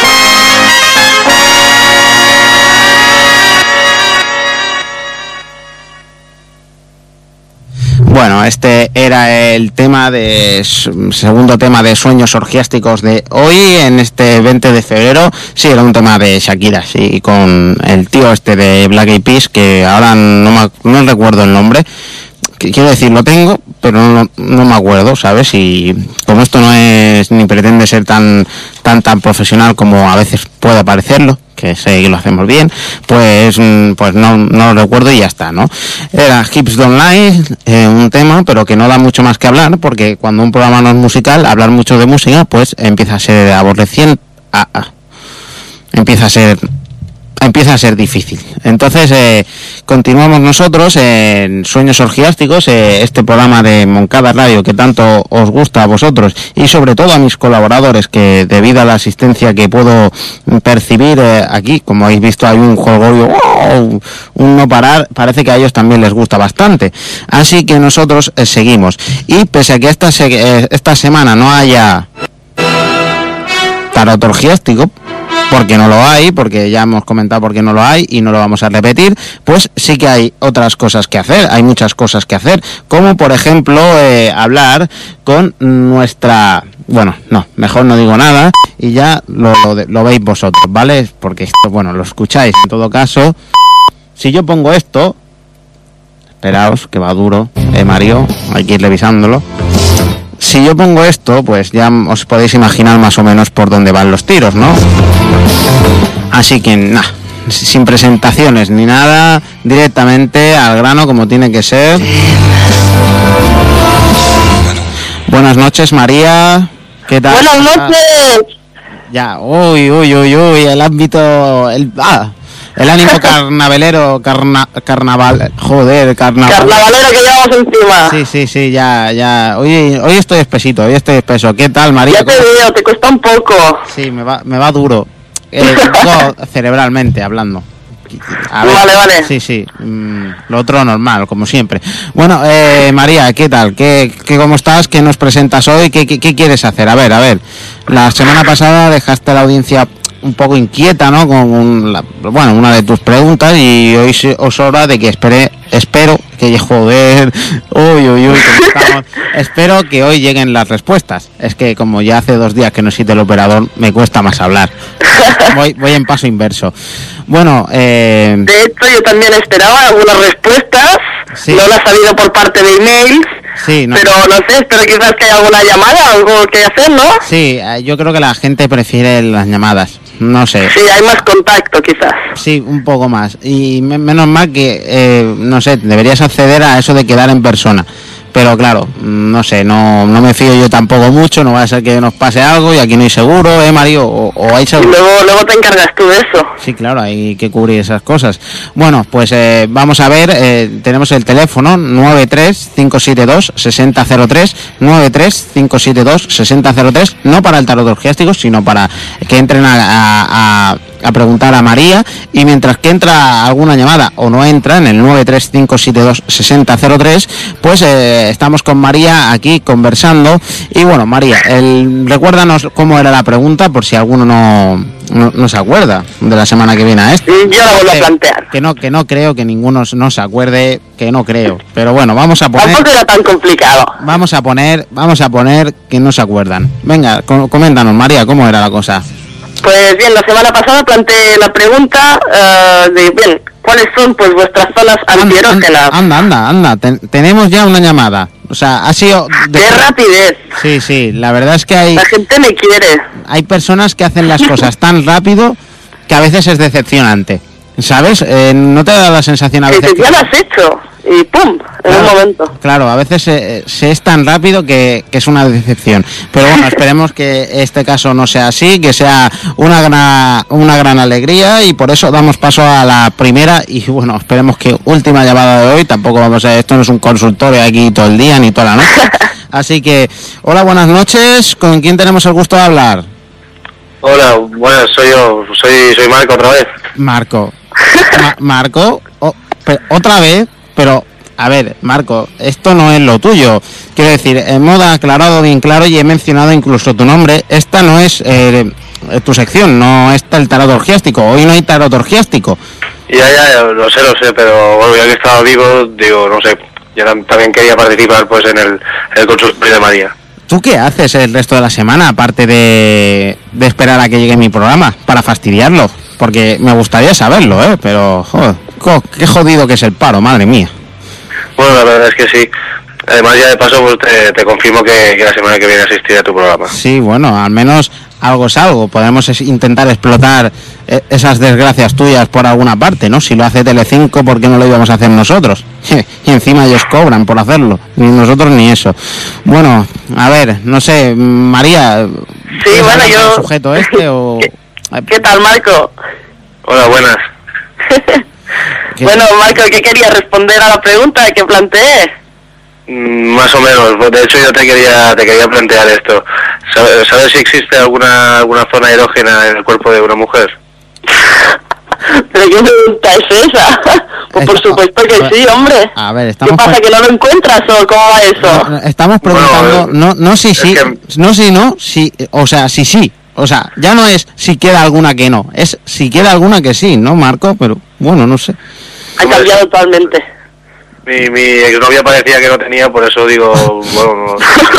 Speaker 1: Bueno, este era el tema de segundo tema de Sueños Orgiásticos de hoy, en este veinte de febrero. Sí, era un tema de Shakira, sí, con el tío este de Black Eyed Peas, que ahora no me, no recuerdo el nombre. Quiero decir, lo tengo, pero no, no me acuerdo, ¿sabes? Y como esto no es ni pretende ser tan tan tan profesional como a veces puede parecerlo, que sé que lo hacemos bien, pues pues no, no lo recuerdo y ya está, ¿no? Era Hips Don't Lie, eh, un tema, pero que no da mucho más que hablar, porque cuando un programa no es musical, hablar mucho de música, pues empieza a ser aborreciente, ah, ah, empieza a ser... empieza a ser difícil. Entonces eh, continuamos nosotros en Sueños Orgiásticos, eh, este programa de Moncada Radio que tanto os gusta a vosotros y sobre todo a mis colaboradores, que debido a la asistencia que puedo percibir eh, aquí, como habéis visto, hay un jolgorio, ¡wow!, un no parar, parece que a ellos también les gusta bastante. Así que nosotros eh, seguimos. Y pese a que esta, se, eh, esta semana no haya tarot orgiástico, porque no lo hay, porque ya hemos comentado por qué no lo hay y no lo vamos a repetir, pues sí que hay otras cosas que hacer, hay muchas cosas que hacer, como por ejemplo eh, hablar con nuestra... Bueno, no, mejor no digo nada y ya lo, lo, lo veis vosotros, ¿vale? Porque esto, bueno, lo escucháis en todo caso. Si yo pongo esto, esperaos que va duro, eh Mario, hay que ir revisándolo. Si yo pongo esto, pues ya os podéis imaginar más o menos por dónde van los tiros, ¿no? Así que, nada, sin presentaciones ni nada, directamente al grano como tiene que ser. Buenas noches, María. ¿Qué tal?
Speaker 5: Buenas noches.
Speaker 1: Ya, uy, uy, uy, uy, el ámbito... El, ah, el ánimo carnavalero, carna, carnaval, joder, carnaval.
Speaker 5: Carnavalero que llevamos encima.
Speaker 1: Sí, sí, sí, ya, ya. Hoy, hoy estoy espesito, hoy estoy espeso. ¿Qué tal, María?
Speaker 5: Ya te veo, te cuesta un poco.
Speaker 1: Sí, me va, me va duro. Eh, no, cerebralmente hablando. A ver,
Speaker 5: vale, vale.
Speaker 1: Sí, sí, mm, lo otro normal, como siempre. Bueno, eh, María, ¿qué tal? ¿Qué, qué, ¿Cómo estás? ¿Qué nos presentas hoy? ¿Qué, qué, ¿Qué quieres hacer? A ver, a ver. La semana pasada dejaste a la audiencia un poco inquieta, ¿no? Con un, la, bueno, una de tus preguntas, y hoy os hora de que espere, espero que, joder, uy, uy, uy, que estamos, espero que hoy lleguen las respuestas. Es que como ya hace dos días que no existe el operador, me cuesta más hablar. Voy, voy en paso inverso. Bueno, eh...
Speaker 5: de hecho yo también esperaba algunas respuestas, sí. No las ha habido por parte de emails.
Speaker 1: Sí, no.
Speaker 5: Pero no sé, espero quizás que haya alguna llamada, algo que hacer, ¿no?
Speaker 1: Sí, yo creo que la gente prefiere las llamadas, no sé.
Speaker 5: Sí, hay más contacto quizás.
Speaker 1: Sí, un poco más. Y me, menos mal que, eh, no sé, deberías acceder a eso de quedar en persona. Pero claro, no sé, no no me fío yo tampoco mucho, no va a ser que nos pase algo y aquí no hay seguro, ¿eh, Mario? O, o hay seguro.
Speaker 5: Y luego, luego te encargas tú de eso.
Speaker 1: Sí, claro, hay que cubrir esas cosas. Bueno, pues eh, vamos a ver, eh, tenemos el teléfono nueve tres cinco siete dos seis cero cero tres, nueve tres cinco siete dos seis cero cero tres, no para el tarot orgiástico, sino para que entren a, a, a a preguntar a María, y mientras que entra alguna llamada o no entra en el nueve tres cinco siete dos seis cero cero tres, pues eh, estamos con María aquí conversando. Y bueno, María, el, recuérdanos cómo era la pregunta por si alguno no, no, no se acuerda de la semana que viene a esta.
Speaker 5: Sí, yo la vuelvo a plantear.
Speaker 1: Que no, que no creo que ninguno no se acuerde, que no creo. Pero bueno, vamos a poner...
Speaker 5: Tampoco era tan complicado.
Speaker 1: Vamos a poner, vamos a poner que no se acuerdan. Venga, com- coméntanos, María, cómo era la cosa.
Speaker 5: Pues bien, la semana pasada planteé la pregunta uh, de, bien, cuáles son pues vuestras zonas antierógenas.
Speaker 1: Anda, anda, anda, Ten, tenemos ya una llamada. O sea, ha sido...
Speaker 5: De... ¡Qué rapidez!
Speaker 1: Sí, sí, la verdad es que hay...
Speaker 5: La gente me quiere.
Speaker 1: Hay personas que hacen las cosas tan rápido que a veces es decepcionante. ¿Sabes? Eh, ¿No te da la sensación a veces?
Speaker 5: Que ya lo has hecho y ¡pum! En
Speaker 1: claro,
Speaker 5: un momento.
Speaker 1: Claro, a veces se, se es tan rápido que, que es una decepción. Pero bueno, esperemos que este caso no sea así, que sea una gran, una gran alegría, y por eso damos paso a la primera y bueno, esperemos que última llamada de hoy. Tampoco vamos a... Esto no es un consultorio aquí todo el día ni toda la noche. Así que, hola, buenas noches. ¿Con quién tenemos el gusto de hablar?
Speaker 6: Hola, buenas, soy yo, soy soy Marco otra vez.
Speaker 1: Marco. Ma- Marco, oh, pero, otra vez, pero a ver, Marco, esto no es lo tuyo. Quiero decir, hemos aclarado bien claro y he mencionado incluso tu nombre. Esta no es eh, tu sección, no está el tarot orgiástico. Hoy no hay tarot orgiástico.
Speaker 6: Ya, ya, ya, lo sé, lo sé, pero bueno, ya que estaba vivo, digo, no sé, yo también quería participar pues en el, en el consultorio de María.
Speaker 1: ¿Tú qué haces el resto de la semana, aparte de, de esperar a que llegue mi programa, para fastidiarlo? Porque me gustaría saberlo, ¿eh? Pero, joder, jo, qué jodido que es el paro, madre mía.
Speaker 6: Bueno, la verdad es que sí. Además, ya de paso, pues te, te confirmo que, que la semana que viene asistiré a tu programa.
Speaker 1: Sí, bueno, al menos algo es algo. Podemos es intentar explotar eh, esas desgracias tuyas por alguna parte, ¿no? Si lo hace Telecinco, ¿por qué no lo íbamos a hacer nosotros? Y encima ellos cobran por hacerlo. Ni nosotros ni eso. Bueno, a ver, no sé, María...
Speaker 5: Sí, bueno, yo...
Speaker 1: ¿El sujeto este o...?
Speaker 5: ¿Qué, ¿Qué tal, Marco?
Speaker 6: Hola, buenas.
Speaker 5: Bueno, Marco, ¿qué quería responder a la pregunta que planteé?
Speaker 6: Mm, más o menos. De hecho, yo te quería te quería plantear esto. ¿Sabes, ¿sabes si existe alguna alguna zona erógena en el cuerpo de una mujer?
Speaker 5: ¿Pero qué pregunta es esa? Pues por supuesto que sí, hombre.
Speaker 1: A ver, estamos...
Speaker 5: ¿Qué pasa, que no lo encuentras o cómo va eso?
Speaker 1: No, estamos preguntando,
Speaker 6: Bueno,
Speaker 1: no no si sí,
Speaker 6: que...
Speaker 1: no si no, si, o sea, si sí. O sea, ya no es si queda alguna que no, es si queda alguna que sí, ¿no, Marco? Pero, bueno, no sé.
Speaker 5: Ha cambiado totalmente.
Speaker 6: Mi, mi exnovia parecía que no tenía, por eso digo, bueno...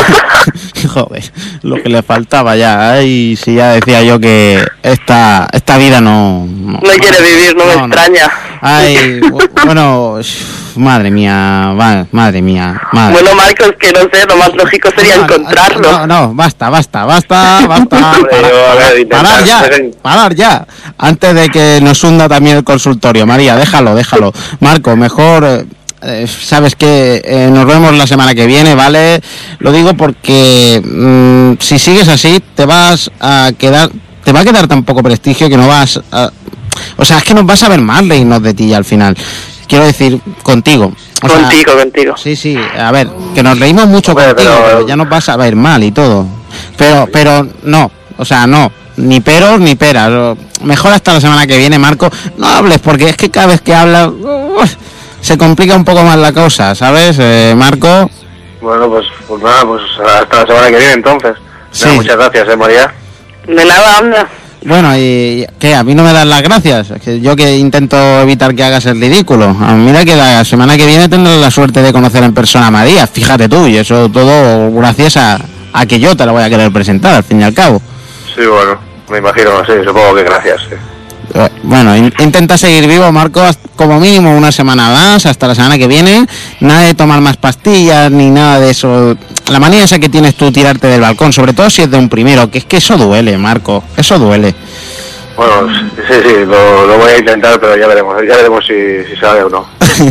Speaker 6: No...
Speaker 1: Joder, lo que le faltaba ya. Ay, si ya decía yo que esta esta vida no...
Speaker 5: No, no quiere vivir, no, no me extraña.
Speaker 1: Ay, bueno, madre mía, va, madre mía, madre.
Speaker 5: Bueno, Marcos, que no sé, lo más lógico sería
Speaker 1: no,
Speaker 5: encontrarlo.
Speaker 1: No, no, basta, basta, basta, basta.
Speaker 6: Hombre, yo, a ver, intentar,
Speaker 1: parar ya,
Speaker 6: dejen...
Speaker 1: parar ya. Antes de que nos hunda también el consultorio. María, déjalo, déjalo. Marco, mejor... Eh, sabes que eh, nos vemos la semana que viene, ¿vale? Lo digo porque mmm, si sigues así te vas a quedar, te va a quedar tan poco prestigio que no vas a, o sea, es que nos vas a ver mal reírnos de ti al final. Quiero decir, contigo. O
Speaker 5: contigo,
Speaker 1: sea,
Speaker 5: contigo.
Speaker 1: Sí, sí, a ver, que nos reímos mucho
Speaker 6: Hombre,
Speaker 1: contigo,
Speaker 6: pero...
Speaker 1: pero ya nos vas a ver mal y todo. Pero, pero no, o sea, no. Ni peros ni peras. Mejor hasta la semana que viene, Marco. No hables, porque es que cada vez que hablas... Uh, se complica un poco más la cosa, ¿sabes, eh, Marco?
Speaker 6: Bueno, pues, pues nada, pues hasta la semana que viene entonces.
Speaker 1: Sí.
Speaker 6: Nada, muchas gracias, eh, María.
Speaker 5: De nada, anda.
Speaker 1: Bueno, ¿y qué? ¿A mí no me das las gracias? Es que yo que intento evitar que hagas el ridículo. A mí mira que la semana que viene tendré la suerte de conocer en persona a María, fíjate tú, y eso todo gracias a, a que yo te la voy a querer presentar, al fin y al cabo.
Speaker 6: Sí, bueno, me imagino, sí, supongo que gracias, sí.
Speaker 1: Bueno, in- intenta seguir vivo, Marco, como mínimo una semana más, hasta la semana que viene. Nada de tomar más pastillas, ni nada de eso. La manía esa que tienes tú tirarte del balcón, sobre todo si es de un primero, que es que eso duele, Marco, eso duele.
Speaker 6: Bueno, sí, sí, lo, lo voy a intentar, pero ya veremos, ya veremos si, si sale o no.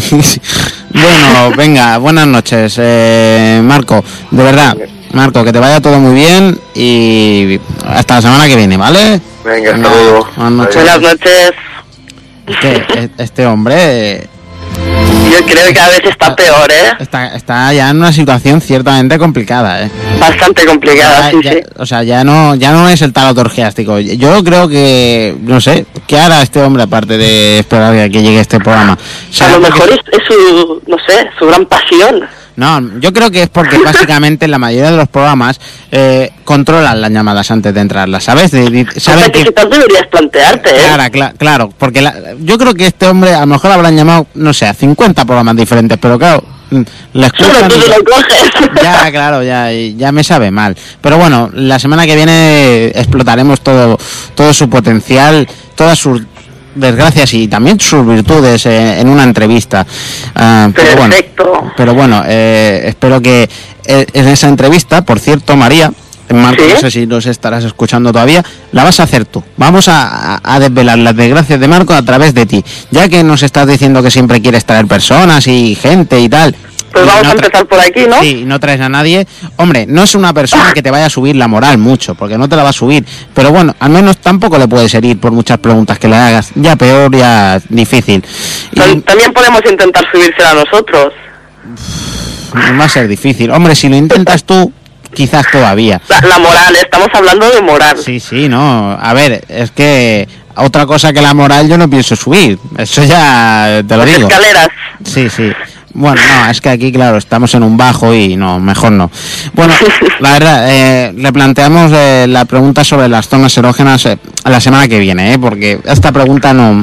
Speaker 1: Bueno, venga, buenas noches, eh, Marco, de verdad, Marco, que te vaya todo muy bien y hasta la semana que viene, ¿vale?
Speaker 6: Venga, hasta luego.
Speaker 1: Buenas noches.
Speaker 5: Buenas noches.
Speaker 1: Este, este hombre
Speaker 5: Yo creo que cada vez está peor, ¿eh?
Speaker 1: está, está ya en una situación ciertamente complicada, ¿eh?
Speaker 5: Bastante complicada,
Speaker 1: Ya-
Speaker 5: sí,
Speaker 1: ya-
Speaker 5: sí.
Speaker 1: O sea, ya no ya no es el tarot orgiástico. Yo creo que, no sé, ¿qué hará este hombre aparte de esperar a que llegue este programa? O sea,
Speaker 5: A lo mejor
Speaker 1: porque-
Speaker 5: es, es su, no sé, su gran pasión.
Speaker 1: No, yo creo que es porque básicamente en la mayoría de los programas eh, controlan las llamadas antes de entrarlas, ¿sabes? De- de-
Speaker 5: O
Speaker 1: saben
Speaker 5: sea, que
Speaker 1: que...
Speaker 5: quizás deberías plantearte, ¿eh?
Speaker 1: Claro, cla- claro, porque la- yo creo que este hombre a lo mejor habrán llamado, no sé, a cincuenta programas diferentes, pero claro, mm, le
Speaker 5: Solo
Speaker 1: escuchan...
Speaker 5: tú
Speaker 1: y-
Speaker 5: te lo coges.
Speaker 1: Ya, claro, ya, ya me sabe mal. Pero bueno, la semana que viene explotaremos todo, todo su potencial, todas sus desgracias y también sus virtudes eh, en una entrevista. Uh, pero
Speaker 5: Perfecto.
Speaker 1: Bueno, pero bueno, eh, espero que eh, en esa entrevista, por cierto, María, Marco,
Speaker 5: ¿Sí?
Speaker 1: no sé si los estarás escuchando todavía, la vas a hacer tú. Vamos a, a, a desvelar las desgracias de Marco a través de ti, ya que nos estás diciendo que siempre quieres traer personas y gente y tal.
Speaker 5: Pues
Speaker 1: y
Speaker 5: vamos
Speaker 1: no
Speaker 5: a empezar por aquí, ¿no?
Speaker 1: Sí, no traes a nadie. Hombre, no es una persona que te vaya a subir la moral mucho, porque no te la va a subir. Pero bueno, al menos tampoco le puedes herir por muchas preguntas que le hagas. Ya peor, ya difícil. Y
Speaker 5: También podemos intentar subírsela a nosotros.
Speaker 1: va a ser difícil. Hombre, si lo intentas tú, quizás todavía.
Speaker 5: La, la moral, estamos hablando de moral.
Speaker 1: Sí, sí, no. A ver, es que otra cosa que la moral yo no pienso subir. Eso ya te lo
Speaker 5: Las
Speaker 1: digo.
Speaker 5: escaleras.
Speaker 1: Sí, sí. Bueno, no, es que aquí, claro, estamos en un bajo y no, mejor no. Bueno, la verdad, eh, le planteamos eh, la pregunta sobre las zonas erógenas eh, la semana que viene, eh, porque esta pregunta no,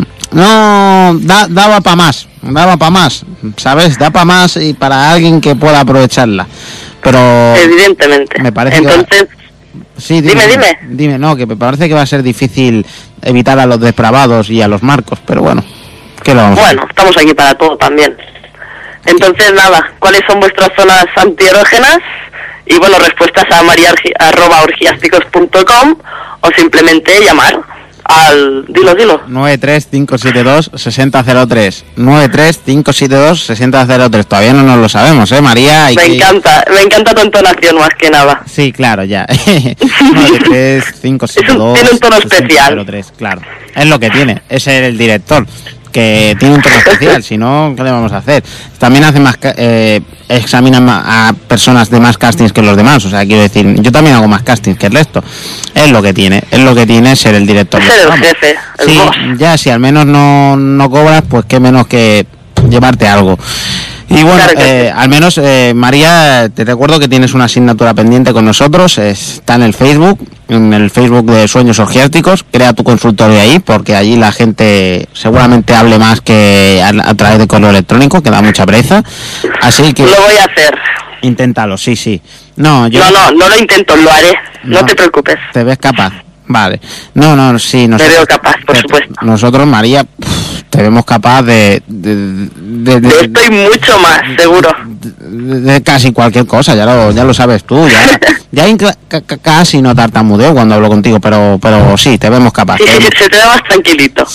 Speaker 1: no da, daba para más, daba para más, ¿sabes? Da para más y para alguien que pueda aprovecharla. Pero
Speaker 5: Evidentemente.
Speaker 1: me parece
Speaker 5: Entonces,
Speaker 1: que... Sí,
Speaker 5: dime, dime.
Speaker 1: Dime, no, que me parece que va a ser difícil evitar a los depravados y a los Marcos, pero bueno, ¿qué lo vamos a hacer?
Speaker 5: bueno, estamos aquí para todo también. Entonces, nada, ¿cuáles son vuestras zonas antierógenas? Y bueno, respuestas a maria arroba orgiásticos punto com o simplemente llamar al... Dilo, dilo.
Speaker 1: nueve tres cinco siete dos seis cero cero tres nueve tres cinco siete dos seis cero cero tres. Todavía no nos lo sabemos, ¿eh, María? Hay
Speaker 5: Me
Speaker 1: que...
Speaker 5: encanta, me encanta tu entonación más que nada.
Speaker 1: Sí, claro, ya. nueve tres cinco siete dos
Speaker 5: Tiene un tono
Speaker 1: seis cero
Speaker 5: especial.
Speaker 1: cero tres, claro. Es lo que tiene, es el director, que tiene un tono especial, si no, ¿qué le vamos a hacer? También hace más, eh, examinan a personas de más castings que los demás, o sea, quiero decir, yo también hago más castings que el resto. Es lo que tiene, es lo que tiene ser el director.
Speaker 5: Ser el
Speaker 1: Vamos.
Speaker 5: jefe, el
Speaker 1: Sí,
Speaker 5: boss.
Speaker 1: ya, si al menos no, no cobras, pues qué menos que llevarte algo. Y bueno,
Speaker 5: Claro que
Speaker 1: eh, al menos, eh, María, te recuerdo que tienes una asignatura pendiente con nosotros, está en el Facebook, en el Facebook de Sueños Orgiásticos, crea tu consultorio ahí, porque allí la gente seguramente hable más que a, a través de correo electrónico, que da mucha pereza, así que
Speaker 5: Lo voy a hacer.
Speaker 1: inténtalo, sí, sí. No, yo...
Speaker 5: No, no, no lo intento, lo haré. No,
Speaker 1: No.
Speaker 5: te preocupes.
Speaker 1: ¿Te ves capaz? Vale. No, no, sí.
Speaker 5: Me veo capaz, por
Speaker 1: te-
Speaker 5: supuesto.
Speaker 1: Nosotros, María, pff, te vemos capaz de... De, de, de-
Speaker 5: De esto y mucho más, seguro.
Speaker 1: de- de casi cualquier cosa, ya lo, ya lo sabes tú. Ya, ya incla- ca- ca- casi no tartamudeo cuando hablo contigo, pero, pero sí, te vemos capaz.
Speaker 5: Sí,
Speaker 1: te
Speaker 5: sí,
Speaker 1: vemos-
Speaker 5: se te da más tranquilito.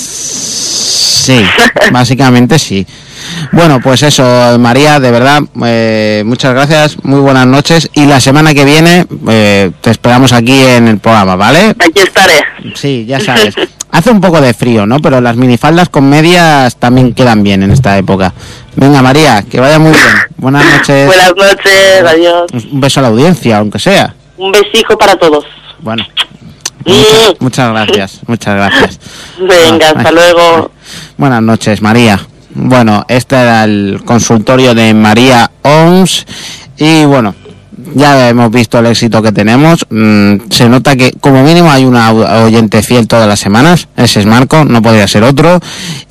Speaker 1: Sí, básicamente sí. Bueno, pues eso, María, de verdad, eh, muchas gracias, muy buenas noches y la semana que viene eh, te esperamos aquí en el programa, ¿vale?
Speaker 5: Aquí estaré.
Speaker 1: Sí, ya sabes. Hace un poco de frío, ¿no? Pero las minifaldas con medias también quedan bien en esta época. Venga, María, que vaya muy bien. Buenas noches.
Speaker 5: Buenas noches, adiós.
Speaker 1: Un beso a la audiencia, aunque sea.
Speaker 5: Un besijo para todos.
Speaker 1: Bueno.
Speaker 5: Mm.
Speaker 1: Muchas, muchas gracias, muchas gracias.
Speaker 5: Venga,
Speaker 1: Ah,
Speaker 5: hasta
Speaker 1: ay,
Speaker 5: luego.
Speaker 1: Buenas noches, María. Bueno, este era el consultorio de María Oms y bueno, ya hemos visto el éxito que tenemos. Mm, se nota que como mínimo hay una au- oyente fiel todas las semanas. Ese es Marco, no podría ser otro.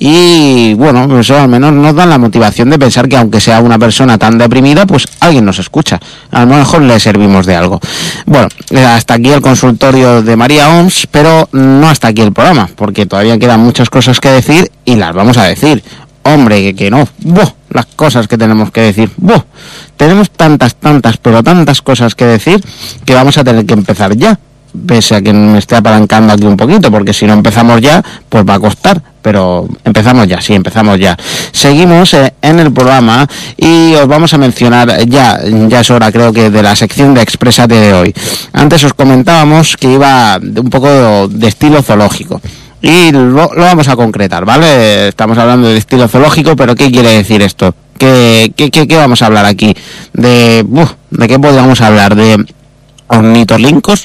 Speaker 1: Y bueno, eso al menos nos da la motivación de pensar que aunque sea una persona tan deprimida, pues alguien nos escucha. A lo mejor le servimos de algo. Bueno, eh, hasta aquí el consultorio de María Oms, pero no hasta aquí el programa, porque todavía quedan muchas cosas que decir y las vamos a decir. Hombre, que, que no. ¡Buah! Las cosas que tenemos que decir. ¡Buah! Tenemos tantas, tantas, pero tantas cosas que decir que vamos a tener que empezar ya. Pese a que me esté apalancando aquí un poquito, porque si no empezamos ya, pues va a costar. Pero empezamos ya, sí, empezamos ya. Seguimos eh, en el programa y os vamos a mencionar, ya, ya es hora creo que de la sección de Exprésate de hoy. Antes os comentábamos que iba de un poco de estilo zoológico. Y lo, lo vamos a concretar, ¿vale? Estamos hablando de estilo zoológico, pero ¿qué quiere decir esto? ¿Qué, qué, qué, qué vamos a hablar aquí? De, uf, ¿de qué podríamos hablar? ¿De ornitorrincos,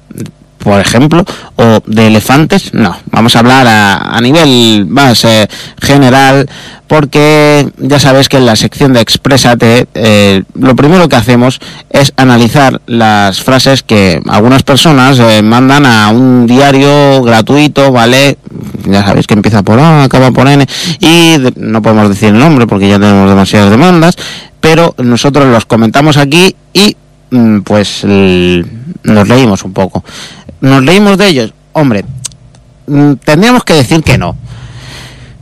Speaker 1: por ejemplo? ¿O de elefantes? No, vamos a hablar a, a nivel más eh, general, porque ya sabéis que en la sección de Exprésate eh, lo primero que hacemos es analizar las frases que algunas personas eh, mandan a un diario gratuito, ¿vale? Ya sabéis que empieza por A, acaba por N, y de, no podemos decir el nombre porque ya tenemos demasiadas demandas, pero nosotros los comentamos aquí y mm, pues l- nos leímos un poco. ¿Nos leímos de ellos? Hombre, mm, tendríamos que decir que no.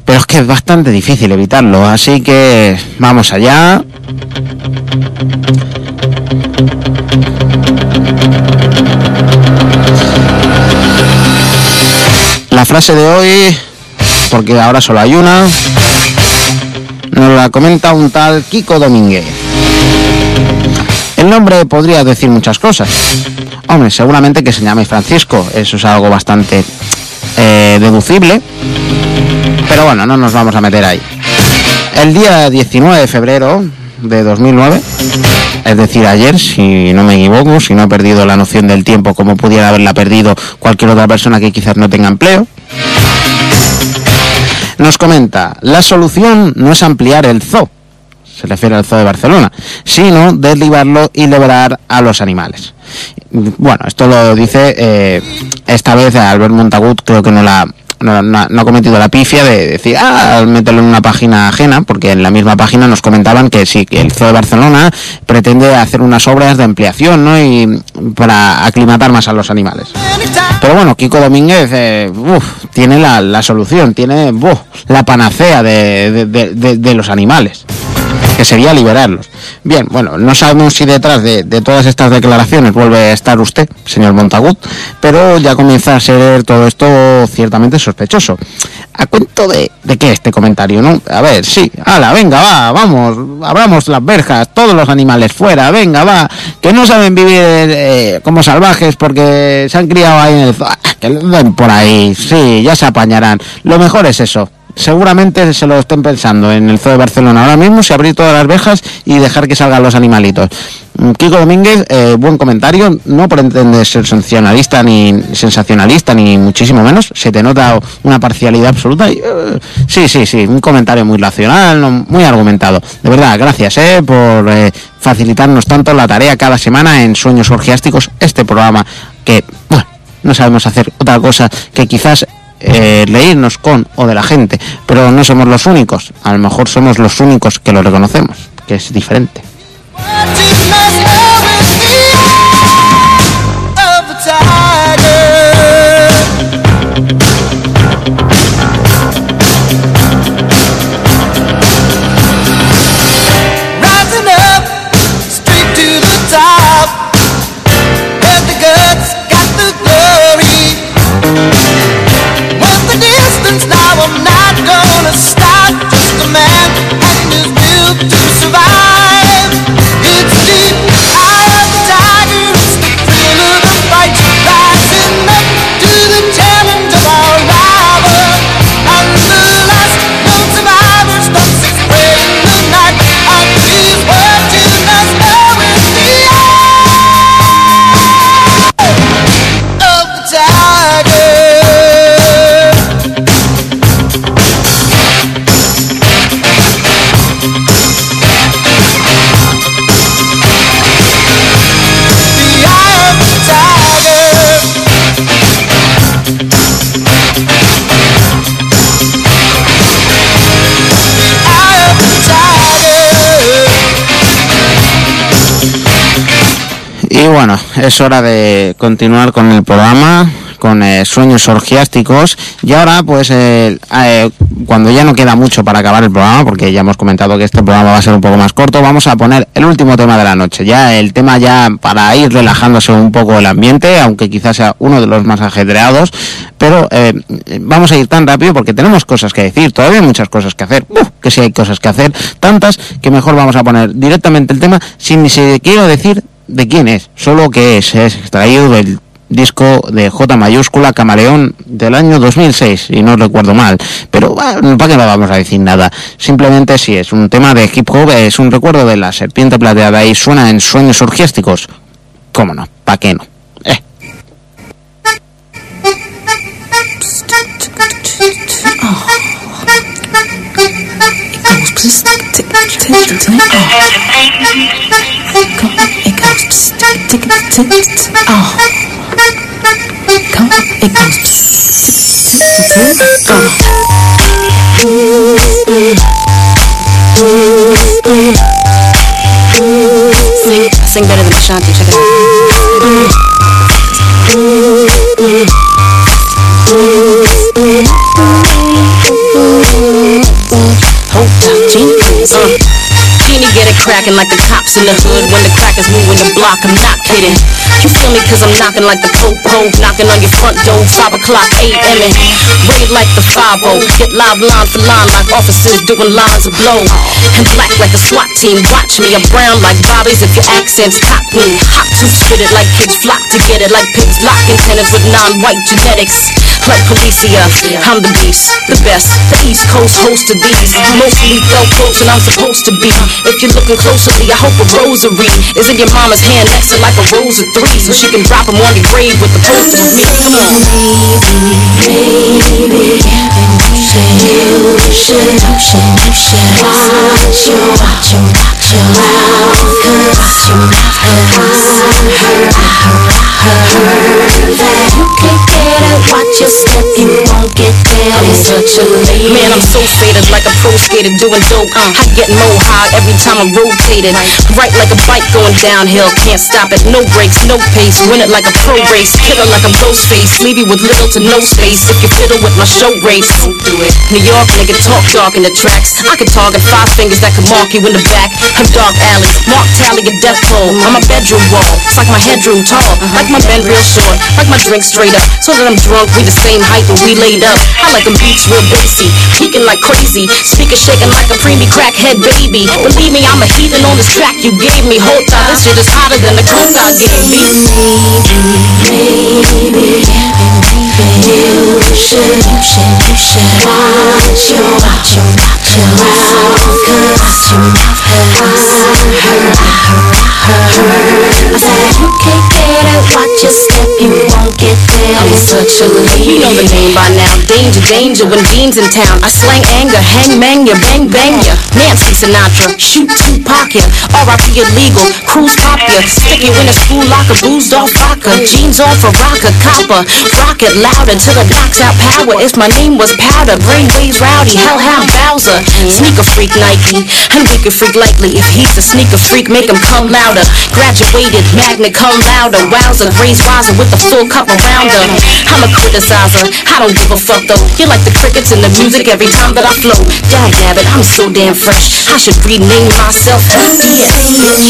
Speaker 1: pero es que es bastante difícil evitarlo, así que vamos allá. La frase de hoy, porque ahora solo hay una, nos la comenta un tal Kiko Domínguez. El nombre podría decir muchas cosas. Hombre, seguramente que se llame Francisco, eso es algo bastante eh, deducible, pero bueno, no nos vamos a meter ahí. El día diecinueve de febrero de dos mil nueve, es decir, ayer, si no me equivoco, si no he perdido la noción del tiempo como pudiera haberla perdido cualquier otra persona que quizás no tenga empleo, nos comenta: la solución no es ampliar el zoo, se refiere al zoo de Barcelona, sino derribarlo y liberar a los animales. Bueno, esto lo dice eh, esta vez Albert Montagut, creo que no la no, no, no ha cometido la pifia de decir, ah, meterlo en una página ajena, porque en la misma página nos comentaban que sí, que el zoo de Barcelona pretende hacer unas obras de ampliación, ¿no? Y para aclimatar más a los animales. Pero bueno, Kiko Domínguez eh, uf, tiene la, la solución, tiene uf, la panacea de, de, de, de, de los animales, que sería liberarlos. Bien, bueno, no sabemos si detrás de, de todas estas declaraciones vuelve a estar usted, señor Montagut, pero ya comienza a ser todo esto ciertamente sospechoso. ¿A cuento de, de qué este comentario, no? A ver, sí, ala, venga, va, vamos, abramos las verjas, todos los animales fuera, venga, va, que no saben vivir eh, como salvajes porque se han criado ahí en el zoo, que lo den por ahí, sí, ya se apañarán. Lo mejor es eso. Seguramente se lo estén pensando en el zoo de Barcelona ahora mismo, si abrir todas las verjas y dejar que salgan los animalitos. Kiko Domínguez, eh, buen comentario, no pretende ser sensacionalista ni sensacionalista ni muchísimo menos, se te nota una parcialidad absoluta y, uh, sí, sí, sí, un comentario muy racional, no, muy argumentado. De verdad, gracias eh, por eh, facilitarnos tanto la tarea cada semana en Sueños Orgiásticos, este programa que, bueno, no sabemos hacer otra cosa que quizás Eh, reírnos con o de la gente, pero no somos los únicos, a lo mejor somos los únicos que lo reconocemos, que es diferente. Y bueno, es hora de continuar con el programa, con eh, Sueños Orgiásticos, y ahora pues eh, eh, cuando ya no queda mucho para acabar el programa, porque ya hemos comentado que este programa va a ser un poco más corto, vamos a poner el último tema de la noche, ya el tema ya para ir relajándose un poco el ambiente, aunque quizás sea uno de los más ajetreados, pero eh, vamos a ir tan rápido porque tenemos cosas que decir, todavía hay muchas cosas que hacer, ¡Uf! Que sí hay cosas que hacer, tantas que mejor vamos a poner directamente el tema sin ni siquiera decir de quién es, solo que es, es extraído del disco de J mayúscula Camaleón del año dos mil seis, y no recuerdo mal, pero bueno, ¿para qué no vamos a decir nada? Simplemente si es un tema de hip hop, es un recuerdo de la serpiente plateada y suena en Sueños Orgiásticos. ¿Cómo no? ¿Para qué no? Eh.
Speaker 2: Come on, it goes tick, tick, tick, oh. Sing, sing better than Ashanti, check it out. Hold up, Genie, uh. Genie get it crackin' like the cops in the hood when the crackers moving the block, I'm not kidding. You feel me cause I'm knocking like the po-po, knocking on your front door, five o'clock A M and raid like the five oh, get live line for line like officers doing lines of blow. And black like a SWAT team, watch me, I'm brown like Bobby's if your accent's cockney. Hot to spit it like kids flock to get it, like pigs lock antennas with non-white genetics. Like Policia, I'm the beast, the best, the East Coast host of these. Mostly felt close and I'm supposed to be. If you're looking closely, I hope a rosary is in your mama's hand next to like a rose of three, so she can drop them on your grave with the poster of me. Come on. Baby, you should, you should, you should watch your, watch your, watch your mouth, cause you have heard, I heard that you can't get it, watch your step, you won't get there. I'm such a lady. Man, I'm so faded like a pro skater doing dope. Uh, I get more high every time I'm rotated. Right like a bike going downhill, can't stop it. No brakes, no pace. Win it like a pro race. Killer like I'm Ghostface. Leave you with little to no space. If you fiddle with my show race, don't do it. New York nigga talk dark in the tracks. I can target five fingers that can mark you in the back. I'm dark alley, Mark Tally a death toll. I'm a bedroom wall. It's like my headroom tall. Like my bend real short. Like my drink straight up. So that I'm drunk, we the same height when we laid up. I like them beats real bassy, peeking like crazy. Speaker shaking like a preemie crackhead baby. Believe me, I'm a heathen on this track you gave me. Hold on, this shit is hotter than the coke I gave me. Baby, you should, you should, you should watch your, watch your, watch your mouth, cause you have heard, I heard, I heard, I said you can't get it, watch your step, you won't get there. I'm such a lady. You know the name by now. Danger, danger when Dean's in town. I slang anger, hang, mang ya, bang, bang ya. Nancy Sinatra, shoot Tupac ya. R I P illegal, cruise pop ya. Stick you in a school locker, boozed off vodka. Jeans on for rocker, copper. Rock it louder till it knocks out power. If my name was Powder, brainwaves rowdy, hellhound Bowser. Sneaker freak Nike, and we can freak lightly. If he's a sneaker freak, make him come louder. Graduated, magnet come louder. Wowzer, raise wiser with the full cup around her. I'm a criticizer, I don't give a fuck though. You're like the crickets in the music every time that I flow. Dag nabbit, I'm so damn fresh. I should rename myself F D S. Baby,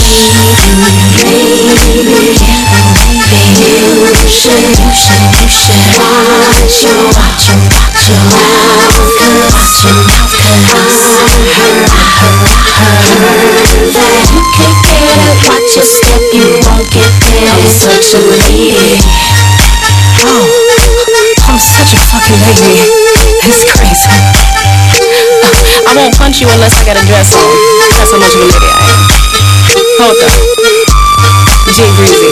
Speaker 2: you should, you should, you should watch your, watch your, watch your mouth, cause watch your mouth, cause I heard, I heard, I heard that you can't get it, watch your step, you won't get there. I'm such a lady. Oh, I'm such a fucking lady. It's crazy. Uh, I won't punch you unless I got a dress on. That's how much of a lady I am. Hold up. J Breezy.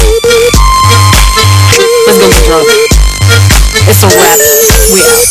Speaker 2: Let's go get drunk. It's a wrap. We out.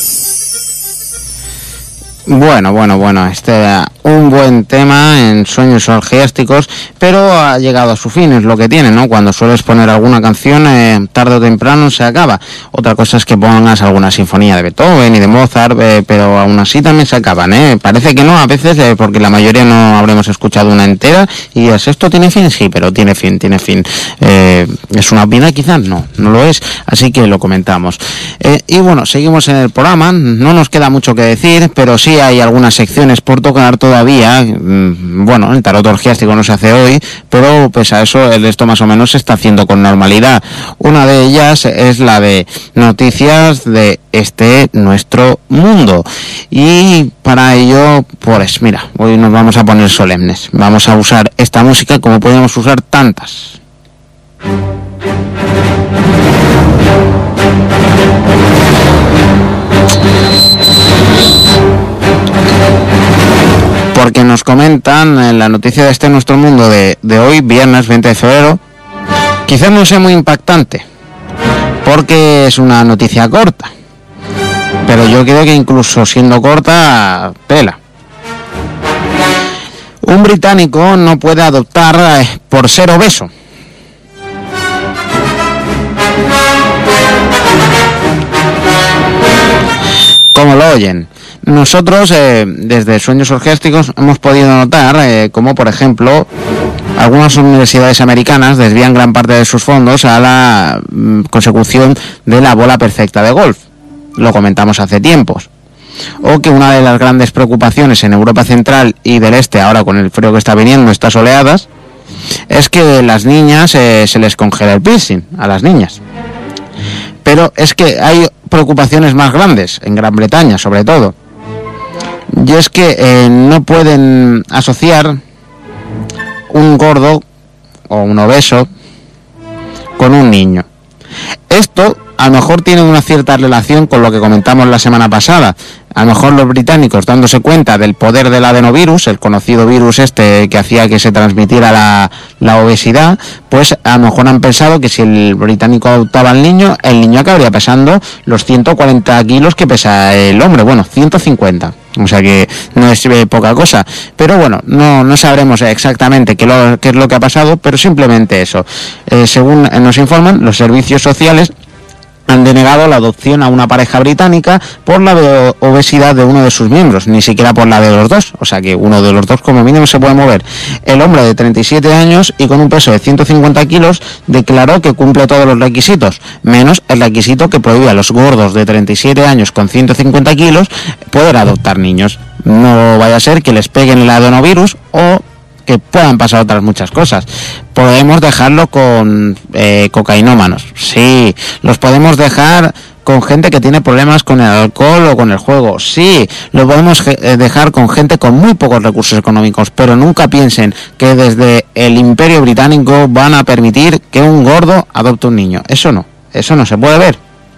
Speaker 1: Bueno, bueno, bueno, este era un buen tema en Sueños Orgiásticos, pero ha llegado a su fin, es lo que tiene, ¿no? Cuando sueles poner alguna canción, eh, tarde o temprano se acaba. Otra cosa es que pongas alguna sinfonía de Beethoven y de Mozart, eh, pero aún así también se acaban, ¿eh? Parece que no, a veces, eh, porque la mayoría no habremos escuchado una entera, y es, ¿esto tiene fin? Sí, pero tiene fin, tiene fin. Eh, ¿Es una opinión? Quizás no, no lo es, así que lo comentamos. Eh, y bueno, seguimos en el programa, no nos queda mucho que decir, pero sí hay algunas secciones por tocar todavía. Bueno, el tarot orgiástico no se hace hoy, pero pese a eso, esto más o menos se está haciendo con normalidad. Una de ellas es la de noticias de este nuestro mundo. Y para ello, pues mira, hoy nos vamos a poner solemnes. Vamos a usar esta música como podemos usar tantas. Porque nos comentan en la noticia de este nuestro mundo de, de hoy, viernes veinte de febrero, quizás no sea muy impactante, porque es una noticia corta, pero yo creo que incluso siendo corta, tela. Un británico no puede adoptar eh, por ser obeso. Como lo oyen. Nosotros, eh, desde Sueños Orgiásticos, hemos podido notar eh, como, por ejemplo, algunas universidades americanas desvían gran parte de sus fondos a la mm, consecución de la bola perfecta de golf. Lo comentamos hace tiempos. o que una de las grandes preocupaciones en Europa Central y del Este, ahora con el frío que está viniendo, estas oleadas, es que las niñas eh, se les congela el piercing, a las niñas. Pero es que hay preocupaciones más grandes, en Gran Bretaña sobre todo, y es que eh, no pueden asociar un gordo o un obeso con un niño. Esto a lo mejor tiene una cierta relación con lo que comentamos la semana pasada. A lo mejor los británicos, dándose cuenta del poder del adenovirus, el conocido virus este que hacía que se transmitiera la, la obesidad, pues a lo mejor han pensado que si el británico adoptaba al niño, el niño acabaría pesando los ciento cuarenta kilos que pesa el hombre, bueno, ciento cincuenta. O sea que no es eh, poca cosa. Pero bueno, no, no sabremos exactamente qué, lo, qué es lo que ha pasado, pero simplemente eso. Eh, según nos informan, los servicios sociales han denegado la adopción a una pareja británica por la de obesidad de uno de sus miembros, ni siquiera por la de los dos, o sea que uno de los dos como mínimo se puede mover. El hombre de treinta y siete años y con un peso de ciento cincuenta kilos declaró que cumple todos los requisitos, menos el requisito que prohíbe a los gordos de treinta y siete años con ciento cincuenta kilos poder adoptar niños. No vaya a ser que les peguen el adenovirus o que puedan pasar otras muchas cosas. Podemos dejarlo con eh, cocainómanos, sí. Los podemos dejar con gente que tiene problemas con el alcohol o con el juego, sí. Lo podemos eh, dejar con gente con muy pocos recursos económicos, pero nunca piensen que desde el Imperio Británico van a permitir que un gordo adopte un niño. Eso no, eso no se puede ver.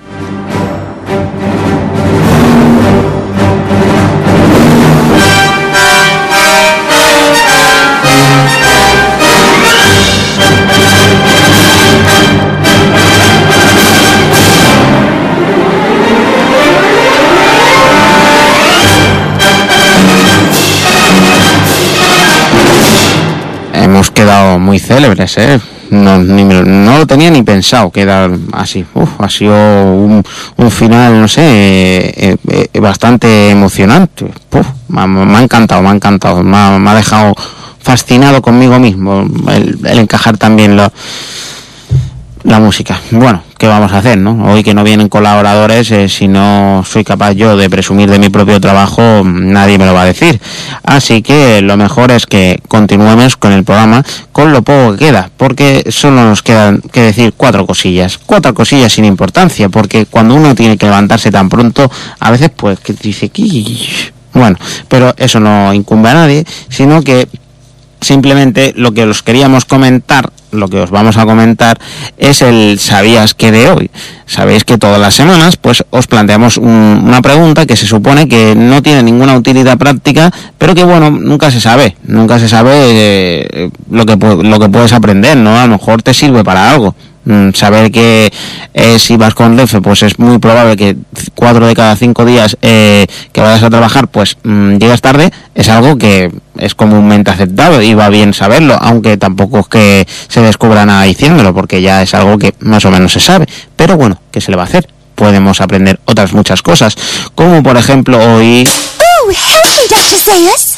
Speaker 1: Hemos quedado muy célebres, ¿eh? No, ni, no lo tenía ni pensado quedar así. Uf, ha sido un, un final, no sé, eh, eh, bastante emocionante. Uf, me, me ha encantado, me ha encantado. Me ha, me ha dejado fascinado conmigo mismo el, el encajar también lo, la música. Bueno, ¿qué vamos a hacer, no? Hoy que no vienen colaboradores, eh, si no soy capaz yo de presumir de mi propio trabajo, nadie me lo va a decir. Así que lo mejor es que continuemos con el programa con lo poco que queda, porque solo nos quedan que decir cuatro cosillas. Cuatro cosillas sin importancia, porque cuando uno tiene que levantarse tan pronto, a veces pues que dice que... Bueno, pero eso no incumbe a nadie, sino que simplemente lo que os queríamos comentar, lo que os vamos a comentar es el ¿sabías qué? De hoy. Sabéis que todas las semanas pues os planteamos un, una pregunta que se supone que no tiene ninguna utilidad práctica, pero que bueno, nunca se sabe, nunca se sabe eh, lo que lo que puedes aprender, ¿no? A lo mejor te sirve para algo. Saber que eh, si vas con Renfe pues es muy probable que cuatro de cada cinco días eh, que vayas a trabajar pues mmm, llegas tarde, es algo que es comúnmente aceptado y va bien saberlo, aunque tampoco es que se descubra nada diciéndolo, porque ya es algo que más o menos se sabe, pero bueno, ¿qué se le va a hacer? Podemos aprender otras muchas cosas, como por ejemplo hoy...
Speaker 7: Oh, help me, doctor Sayers.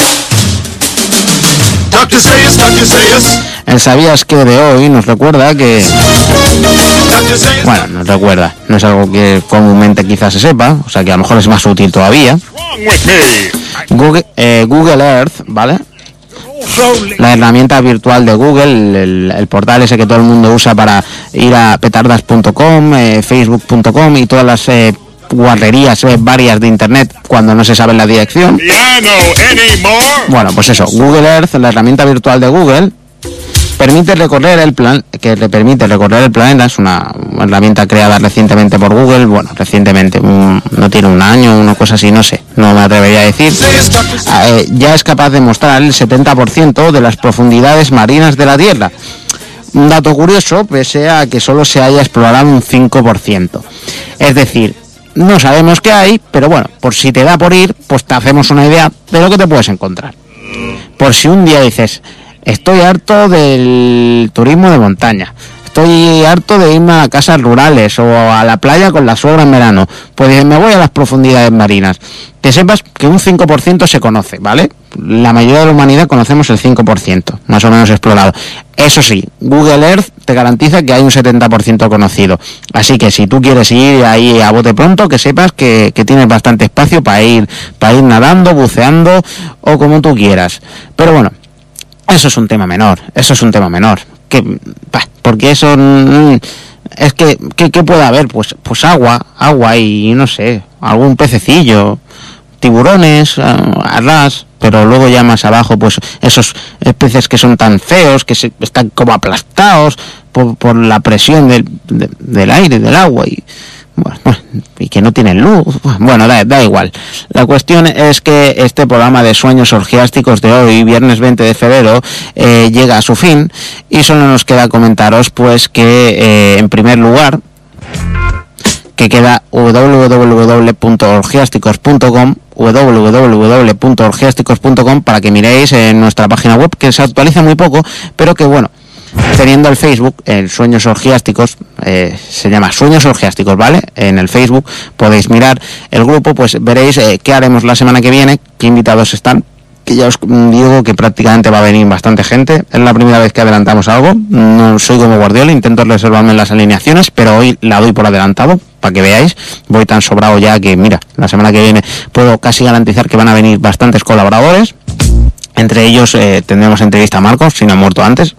Speaker 4: doctor Sayers, doctor Sayers.
Speaker 1: El ¿sabías qué? De hoy nos recuerda que... Bueno, nos recuerda, no es algo que comúnmente quizás se sepa, o sea que a lo mejor es más útil todavía. Google, eh, Google Earth, ¿vale? La herramienta virtual de Google, el, el portal ese que todo el mundo usa para ir a petardas punto com, eh, facebook punto com y todas las... Eh, guarrerías eh, varias de internet cuando no se sabe la dirección. Bueno, pues eso, Google Earth, la herramienta virtual de Google, permite recorrer el plan, que le permite recorrer el planeta, es una herramienta creada recientemente por Google, bueno, recientemente, un, no tiene un año, una cosa así, no sé, no me atrevería a decir. Eh, ya es capaz de mostrar el setenta por ciento de las profundidades marinas de la Tierra. Un dato curioso, pese a que solo se haya explorado un cinco por ciento. Es decir, no sabemos qué hay, pero bueno, por si te da por ir, pues te hacemos una idea de lo que te puedes encontrar. Por si un día dices, estoy harto del turismo de montaña, estoy harto de irme a casas rurales o a la playa con la suegra en verano. Pues me voy a las profundidades marinas. Que sepas que un cinco por ciento se conoce, ¿vale? La mayoría de la humanidad conocemos el cinco por ciento, más o menos explorado. Eso sí, Google Earth te garantiza que hay un setenta por ciento conocido. Así que si tú quieres ir ahí a bote pronto, que sepas que, que tienes bastante espacio para ir, para ir nadando, buceando o como tú quieras. Pero bueno, eso es un tema menor, eso es un tema menor. Que, bah, porque eso... Mm, es que, ¿qué, qué puede haber? Pues, pues agua, agua y no sé, algún pececillo, tiburones, a ras, pero luego ya más abajo, pues esos peces que son tan feos, que se, están como aplastados por, por la presión del, de, del aire, del agua, y, bueno, y que no tienen luz. Bueno, da, da igual. La cuestión es que este programa de Sueños Orgiásticos de hoy, viernes veinte de febrero, eh, llega a su fin, y solo nos queda comentaros pues que, eh, en primer lugar, que queda w w w punto orgiásticos punto com, w w w punto orgiásticos punto com, para que miréis en nuestra página web, que se actualiza muy poco, pero que bueno, teniendo el Facebook, el Sueños Orgiásticos, eh, se llama Sueños Orgiásticos, ¿vale? En el Facebook podéis mirar el grupo, pues veréis eh, qué haremos la semana que viene, qué invitados están, que ya os digo que prácticamente va a venir bastante gente. Es la primera vez que adelantamos algo, no soy como Guardiola, intento reservarme las alineaciones, pero hoy la doy por adelantado, para que veáis, voy tan sobrado ya que, mira, la semana que viene puedo casi garantizar que van a venir bastantes colaboradores. Entre ellos eh, tendremos entrevista a Marcos, si no ha muerto antes.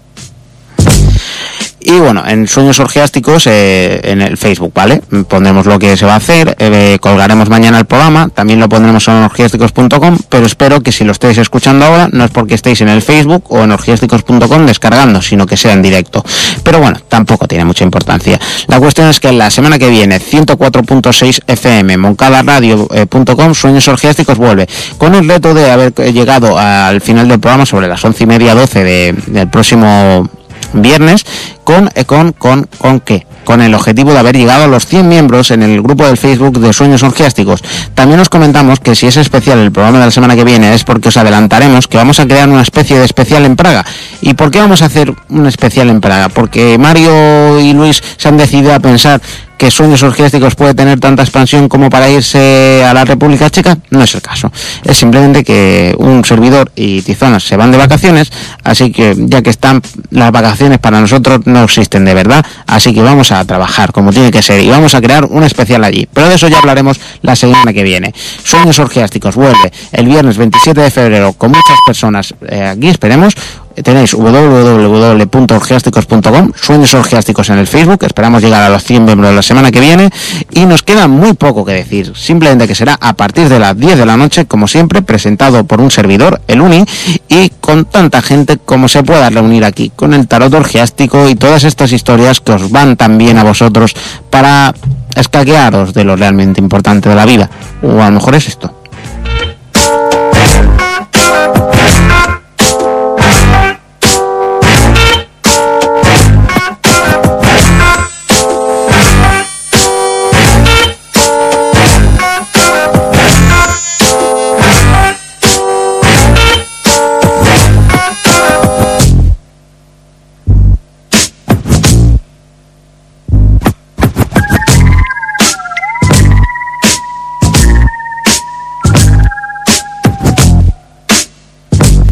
Speaker 1: Y bueno, en Sueños Orgiásticos, eh, en el Facebook, ¿vale? Pondremos lo que se va a hacer, eh, colgaremos mañana el programa, también lo pondremos en orgiásticos punto com, pero espero que si lo estéis escuchando ahora, no es porque estéis en el Facebook o en orgiásticos punto com descargando, sino que sea en directo. Pero bueno, tampoco tiene mucha importancia. La cuestión es que la semana que viene, ciento cuatro punto seis F M, moncada radio punto com, Sueños Orgiásticos vuelve, con el reto de haber llegado al final del programa sobre las once y media, doce de, del próximo viernes, con, con, con, con qué, con el objetivo de haber llegado a los cien miembros en el grupo del Facebook de Sueños Orgiásticos. También os comentamos que si es especial el programa de la semana que viene es porque os adelantaremos que vamos a crear una especie de especial en Praga. ¿Y por qué vamos a hacer un especial en Praga? Porque Mario y Luis se han decidido a pensar que Sueños Orgiásticos puede tener tanta expansión como para irse a la República Checa. No es el caso. Es simplemente que un servidor y Tizonas se van de vacaciones, así que ya que están, las vacaciones para nosotros no existen de verdad, así que vamos a trabajar como tiene que ser y vamos a crear un especial allí. Pero de eso ya hablaremos la semana que viene. Sueños Orgiásticos vuelve el viernes veintisiete de febrero con muchas personas eh, aquí, esperemos. Tenéis w w w punto orgiásticos punto com, Sueños Orgiásticos en el Facebook, esperamos llegar a los cien miembros la semana que viene y nos queda muy poco que decir, simplemente que será a partir de las diez de la noche, como siempre, presentado por un servidor, el Uni, y con tanta gente como se pueda reunir aquí, con el tarot orgiástico y todas estas historias que os van tan bien a vosotros para escaquearos de lo realmente importante de la vida, o a lo mejor es esto.